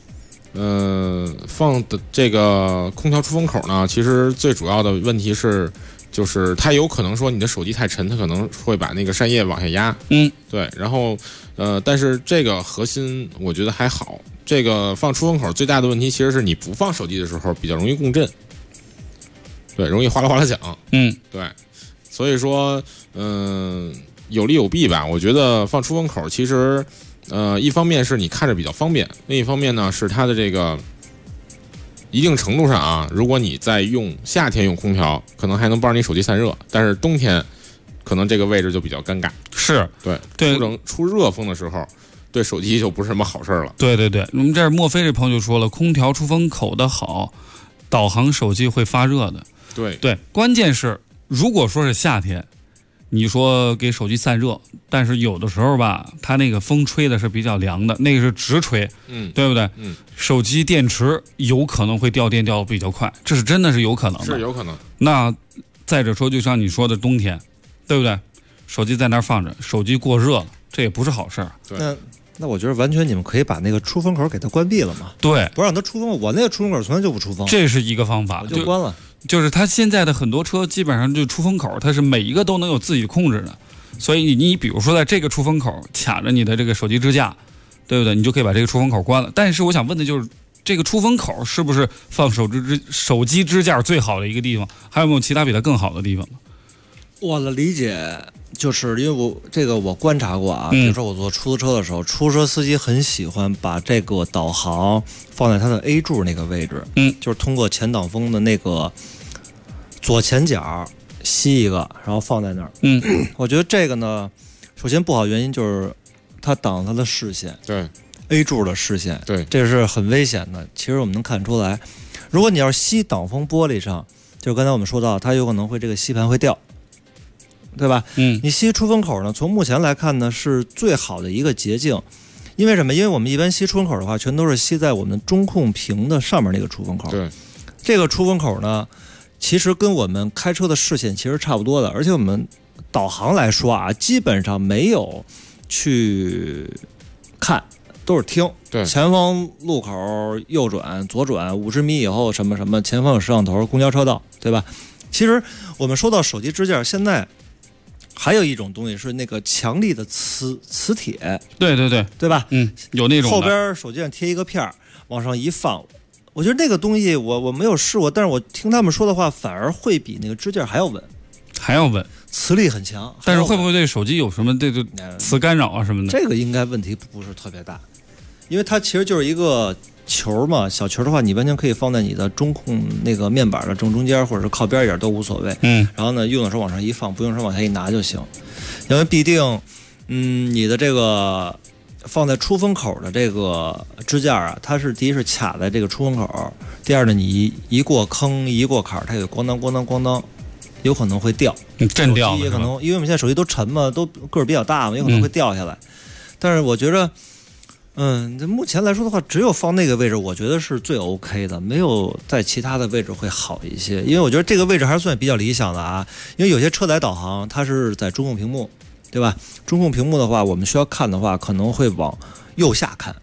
放的这个空调出风口呢，其实最主要的问题是，就是它有可能说你的手机太沉，它可能会把那个扇叶往下压。对。然后但是这个核心我觉得还好。这个放出风口最大的问题其实是你不放手机的时候比较容易共振，对，容易哗啦哗啦响。对。所以说有利有弊吧。我觉得放出风口其实一方面是你看着比较方便，另一方面呢是它的这个一定程度上啊，如果你在夏天用空调，可能还能帮你手机散热，但是冬天可能这个位置就比较尴尬。 是， 对，出热风的时候，对手机就不是什么好事了。 对，我们这儿墨菲这朋友就说了，空调出风口的好，导航手机会发热的。对，关键是如果说是夏天，你说给手机散热，但是有的时候吧，它那个风吹的是比较凉的，那个是直吹，对不对？手机电池有可能会掉电掉比较快，这是真的是有可能的， 是有可能。 那再者说，就像你说的冬天，对不对？手机在那儿放着，手机过热了，这也不是好事儿。 那我觉得完全你们可以把那个出风口给它关闭了嘛。 对， 不让它出风。我那个出风口从来就不出风， 这是一个方法， 我就关了。 就是它现在的很多车基本上就出风口，它是每一个都能有自己控制的，所以你比如说在这个出风口卡着你的这个手机支架，对不对？你就可以把这个出风口关了。但是我想问的就是，这个出风口是不是放手机支架最好的一个地方？还有没有其他比它更好的地方？ 我的理解就是因为我观察过啊，比如说我坐出租车的时候，出租车司机很喜欢把这个导航放在它的 A 柱那个位置，就是通过前挡风的那个左前角吸一个，然后放在那儿。我觉得这个呢，首先不好原因就是它挡它的视线， 对 A 柱的视线， 对， 这是很危险的。其实我们能看出来，如果你要是吸挡风玻璃上，就是刚才我们说到，它有可能会这个吸盘会掉。对吧？你吸出风口呢，从目前来看呢，是最好的一个捷径。因为什么？因为我们一般吸出风口的话，全都是吸在我们中控屏的上面那个出风口。 对， 这个出风口呢，其实跟我们开车的视线其实差不多的，而且我们导航来说啊，基本上没有去看，都是听。 对， 前方路口右转、左转50米以后什么什么，前方有摄像头、公交车道，对吧？其实我们说到手机支架，现在还有一种东西是那个强力的磁铁，对吧？ 有那种后边手机上贴一个片儿，往上一放。我觉得那个东西我没有试过，但是我听他们说的话，反而会比那个支架还要稳，磁力很强。 但是会不会对手机有什么这个磁干扰啊什么的？ 这个应该问题不是特别大，因为它其实就是一个球嘛，小球的话，你完全可以放在你的中控那个面板的正中间，或者是靠边一点都无所谓。然后呢，用的时候往上一放，不用的时候往下一拿就行。因为必定，你的这个放在出风口的这个支架啊，它是第一是卡在这个出风口，第二呢，你一过坑一过坎，它有咣当咣当咣当，有可能会掉， 震掉， 也可能，因为我们现在手机都沉嘛，都个儿比较大嘛，有可能会掉下来。但是我觉着。目前来说的话，只有放那个位置，我觉得是最 OK 的，没有在其他的位置会好一些。因为我觉得这个位置还是算比较理想的啊。因为有些车载导航它是在中控屏幕，对吧？中控屏幕的话，我们需要看的话，可能会往右下看，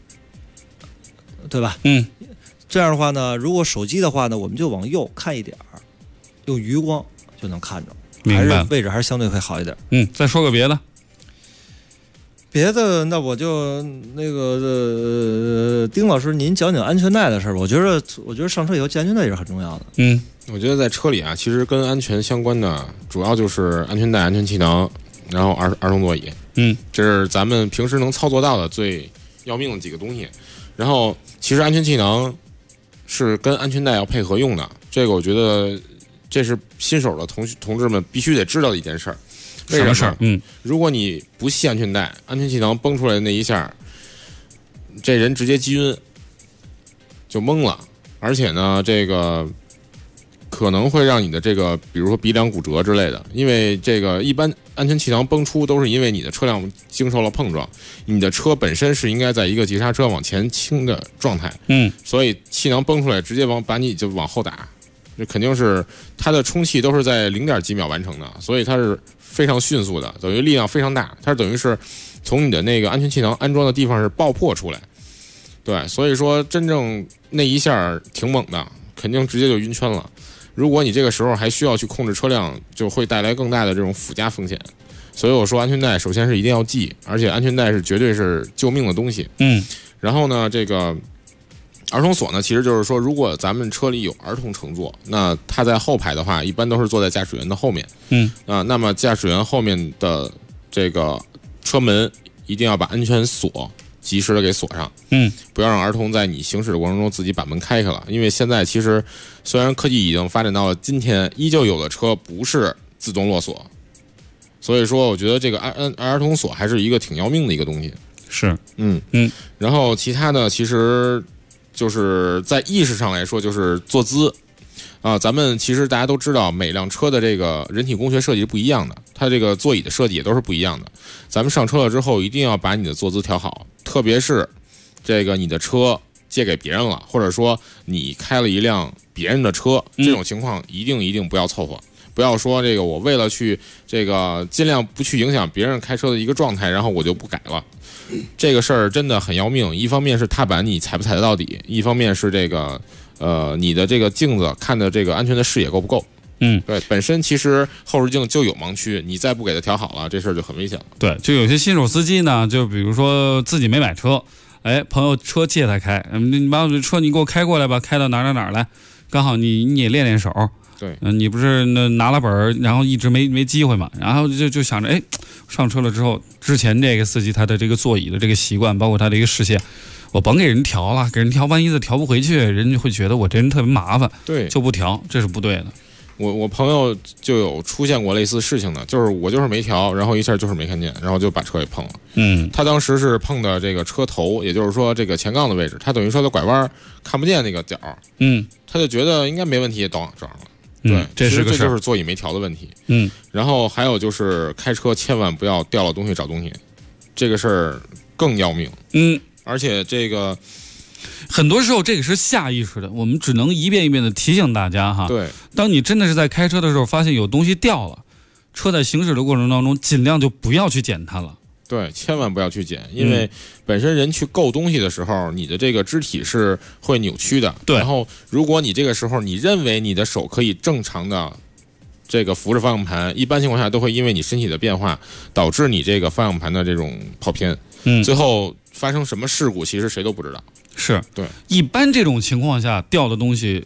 对吧？这样的话呢，如果手机的话呢，我们就往右看一点儿，用余光就能看着，还是位置还是相对会好一点。 再说个别的。 别的那我就那个丁老师，您讲讲安全带的事儿吧。我觉得上车以后系安全带也是很重要的。 我觉得在车里啊，其实跟安全相关的主要就是安全带、安全气囊，然后儿童座椅。这是咱们平时能操作到的最要命的几个东西。然后其实安全气囊是跟安全带要配合用的，这个我觉得这是新手的同志们必须得知道的一件事儿。 什么事儿？ 如果你不系安全带，安全气囊崩出来的那一下， 这人直接击晕，就懵了，而且呢，这个可能会让你的这个，比如说鼻梁骨折之类的，因为这个一般安全气囊崩出都是因为你的车辆经受了碰撞，你的车本身是应该在一个急刹车往前倾的状态，所以气囊崩出来直接把你就往后打，这肯定是它的充气都是在0.几秒完成的，所以它是非常迅速的，等于力量非常大，它等于是从你的那个安全气囊安装的地方是爆破出来，对，所以说真正那一下挺猛的，肯定直接就晕圈了。如果你这个时候还需要去控制车辆，就会带来更大的这种附加风险。所以我说安全带首先是一定要系，而且安全带是绝对是救命的东西。然后呢，这个儿童锁呢，其实就是说，如果咱们车里有儿童乘坐，那他在后排的话，一般都是坐在驾驶员的后面。那么驾驶员后面的这个车门一定要把安全锁及时的给锁上，不要让儿童在你行驶的过程中自己把门开开了，因为现在其实虽然科技已经发展到了今天，依旧有的车不是自动落锁，所以说我觉得这个儿童锁还是一个挺要命的一个东西。 是， 然后其他的其实就是在意识上来说，就是坐姿啊，咱们其实大家都知道，每辆车的这个人体工学设计是不一样的，它这个座椅的设计也都是不一样的。咱们上车了之后，一定要把你的坐姿调好，特别是这个你的车借给别人了，或者说你开了一辆别人的车，这种情况一定不要凑合，不要说这个我为了去这个尽量不去影响别人开车的一个状态，然后我就不改了。这个事儿真的很要命，一方面是踏板你踩不踩得到底，一方面是这个你的这个镜子看的这个安全的视野够不够。对，本身其实后视镜就有盲区，你再不给它调好了，这事儿就很危险了。 对，就有些新手司机呢，就比如说自己没买车，朋友车借他开，你把我的车你给我开过来吧，开到哪来，刚好你也练练手。 对， 你不是拿了本然后一直没机会嘛，然后就想着，上车了之后，之前这个司机他的这个座椅的这个习惯，包括他的一个视线，我甭给人调了，给人调，万一再调不回去，人家会觉得我这人特别麻烦， 对， 就不调，这是不对的。 我朋友就有出现过类似事情的，就是我就是没调，然后一下就是没看见，然后就把车给碰了。他当时是碰的这个车头，也就是说这个前杠的位置，他等于说他拐弯看不见那个角，他就觉得应该没问题，倒撞上了。对， 这是个事儿， 这就是座椅没调的问题。然后还有就是开车千万不要掉了东西找东西，这个事儿更要命。而且这个很多时候这个是下意识的，我们只能一遍一遍的提醒大家哈。 对， 当你真的是在开车的时候发现有东西掉了，车在行驶的过程当中尽量就不要去捡它了。 对，千万不要去捡，因为本身人去够东西的时候，你的这个肢体是会扭曲的。 对， 然后如果你这个时候你认为你的手可以正常的这个扶着方向盘，一般情况下都会因为你身体的变化导致你这个方向盘的这种跑偏。最后发生什么事故，其实谁都不知道。 是， 对， 一般这种情况下掉的东西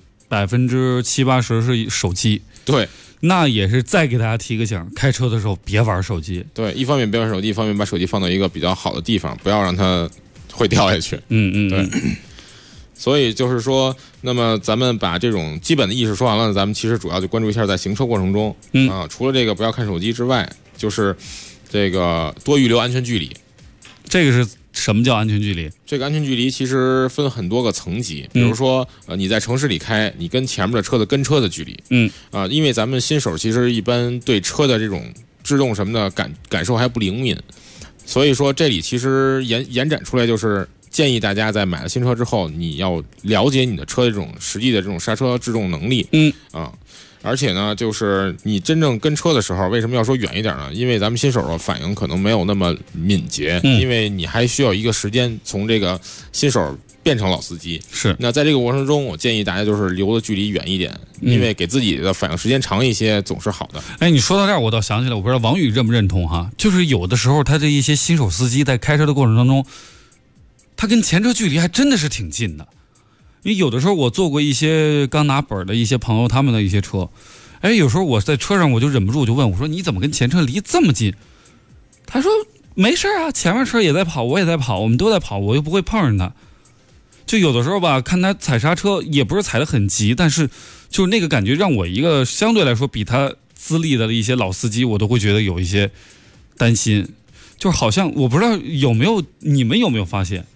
70%-80%是手机。 对。 那也是再给大家提个醒，开车的时候别玩手机。 对，一方面别玩手机，一方面把手机放到一个比较好的地方，不要让它会掉下去。对。所以就是说，那么咱们把这种基本的意识说完了，咱们其实主要就关注一下在行车过程中，除了这个不要看手机之外，就是这个多预留安全距离。 这个是什么叫安全距离？ 这个安全距离其实分很多个层级，比如说你在城市里开，你跟前面的车的跟车的距离，因为咱们新手其实一般对车的这种制动什么的感受还不灵敏，所以说这里其实延展出来就是建议大家在买了新车之后，你要了解你的车的这种实际的这种刹车制动能力，而且呢，就是你真正跟车的时候，为什么要说远一点呢？因为咱们新手的反应可能没有那么敏捷，因为你还需要一个时间从这个新手变成老司机。 是。 那在这个过程中，我建议大家就是留的距离远一点，因为给自己的反应时间长一些总是好的。 你说到这儿，我倒想起来，我不知道王宇认不认同哈，就是有的时候他这一些新手司机在开车的过程当中，他跟前车距离还真的是挺近的。因为有的时候我坐过一些刚拿本的一些朋友他们的一些车，有时候我在车上我就忍不住我就问我说你怎么跟前车离这么近？他说没事啊，前面车也在跑，我也在跑，我们都在跑，我又不会碰上他。就有的时候吧，看他踩刹车也不是踩得很急，但是就是那个感觉让我一个相对来说比他资历的一些老司机，我都会觉得有一些担心。就是好像我不知道你们有没有发现，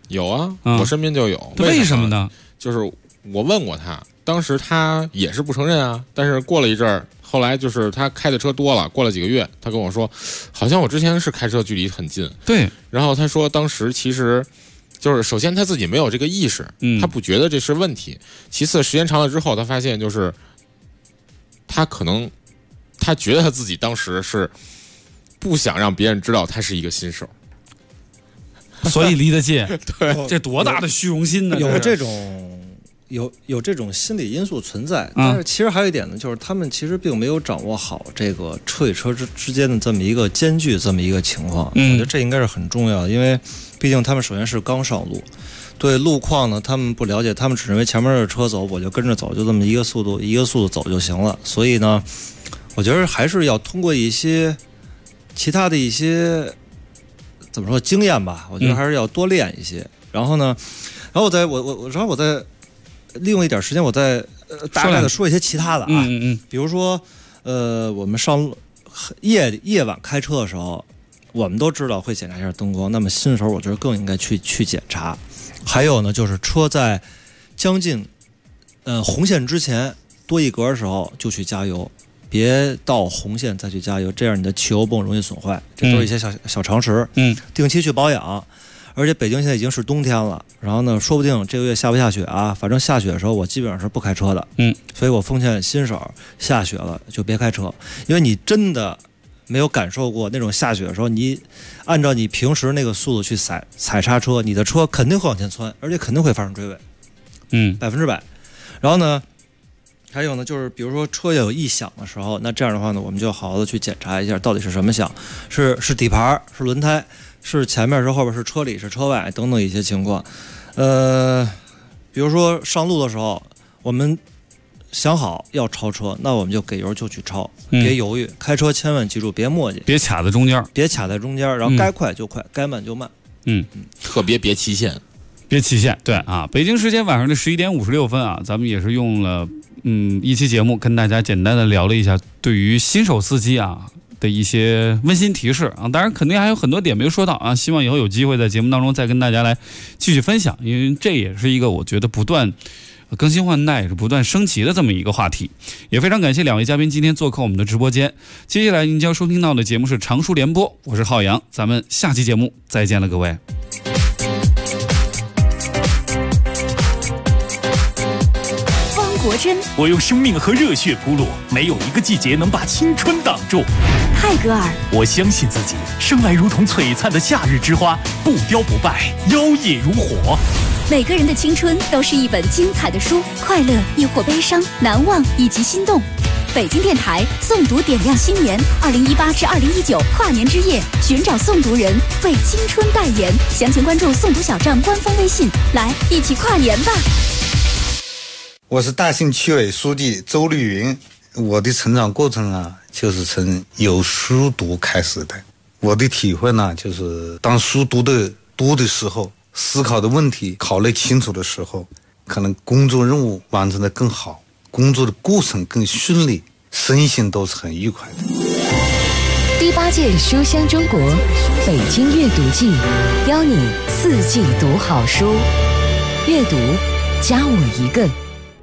有啊，我身边就有。 为什么呢？ 就是我问过他，当时他也是不承认啊。但是过了一阵儿，后来就是他开的车多了，过了几个月，他跟我说，好像我之前是开车距离很近。 对。 然后他说，当时其实就是首先他自己没有这个意识，他不觉得这是问题。其次，时间长了之后，他发现就是他可能他觉得他自己当时是不想让别人知道他是一个新手。 所以离得近， 对， 这多大的虚荣心呢？ 有这种有这种心理因素存在，但是其实还有一点呢，就是他们其实并没有掌握好这个车与车之间的这么一个间距，这么一个情况。我觉得这应该是很重要的，因为毕竟他们首先是刚上路，对路况呢他们不了解，他们只认为前面的车走，我就跟着走，就这么一个速度走就行了。所以呢，我觉得还是要通过一些其他的一些。怎么说经验吧？我觉得还是要多练一些。然后呢，然后我在利用一点时间，我再大概的说一些其他的啊。比如说，我们上夜晚开车的时候，我们都知道会检查一下灯光。那么新手我觉得更应该去检查。还有呢，就是车在将近红线之前多一格的时候就去加油。别到红线再去加油，这样你的汽油泵容易损坏，这都是一些小常识。定期去保养，而且北京现在已经是冬天了，然后呢，说不定这个月下不下雪啊？反正下雪的时候，我基本上是不开车的。所以我奉劝新手，下雪了就别开车，因为你真的没有感受过那种下雪的时候，你按照你平时那个速度去踩刹车，你的车肯定会往前窜，而且肯定会发生追尾。100%。然后呢？还有呢，就是比如说车要有异响的时候，那这样的话呢，我们就好好的去检查一下到底是什么响，是底盘，是轮胎，是前面是后边，是车里是车外等等一些情况。比如说上路的时候，我们想好要超车，那我们就给油就去超，别犹豫。开车千万记住别磨叽， 别卡在中间， 然后该快就快，该慢就慢。 特别别期限。 对啊，北京时间晚上的11点56分啊，咱们也是用了一期节目跟大家简单的聊了一下对于新手司机啊的一些温馨提示啊，当然肯定还有很多点没有说到啊，希望以后有机会在节目当中再跟大家来继续分享，因为这也是一个我觉得不断更新换代，也是不断升级的这么一个话题。也非常感谢两位嘉宾今天做客我们的直播间。接下来您将收听到的节目是常熟联播，我是浩洋，咱们下期节目再见了，各位。 国珍， 我用生命和热血铺路，没有一个季节能把青春挡住。 泰戈尔， 我相信自己，生来如同璀璨的夏日之花，不凋不败，妖冶如火。 每个人的青春都是一本精彩的书，快乐亦或悲伤，难忘以及心动。北京电台诵读点亮新年，2018至2019跨年之夜，寻找诵读人，为青春代言。详情关注诵读小站官方微信，来一起跨年吧。 我是大兴区委书记周绿云。我的成长过程啊，就是从有书读开始的。我的体会呢，就是当书读的多的时候，思考的问题考虑清楚的时候，可能工作任务完成的更好，工作的过程更顺利，身心都是很愉快的。 第8届书香中国北京阅读季，邀你4季读好书，阅读加我一个。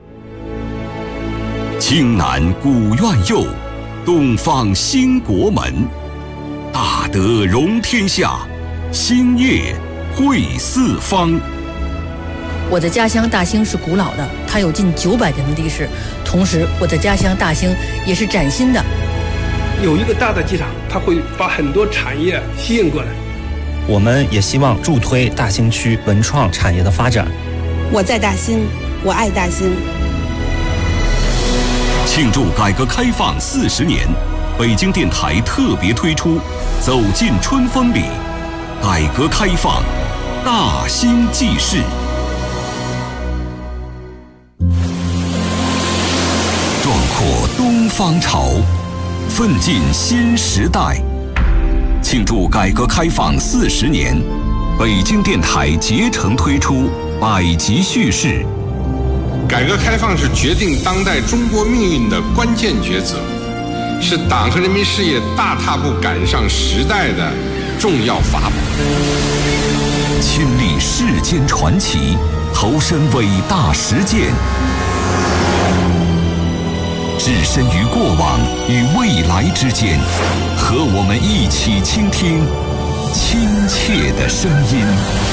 青南古院右，东方兴国门。大德容天下，兴业惠四方。 我的家乡大兴是古老的，它有近900年的历史。同时，我的家乡大兴也是崭新的。 有一个大的机场，它会把很多产业吸引过来。 我们也希望助推大兴区文创产业的发展。 我在大兴，我爱大兴。 庆祝改革开放40年，北京电台特别推出《走进春风里》，改革开放大兴纪事。壮阔东方潮，奋进新时代。庆祝改革开放40年，北京电台竭诚推出100集叙事。 改革开放是决定当代中国命运的关键抉择，是党和人民事业大踏步赶上时代的重要法宝。 亲历世世间传奇，投身伟大实践，置身于过往与未来之间，和我们一起倾听亲切的声音。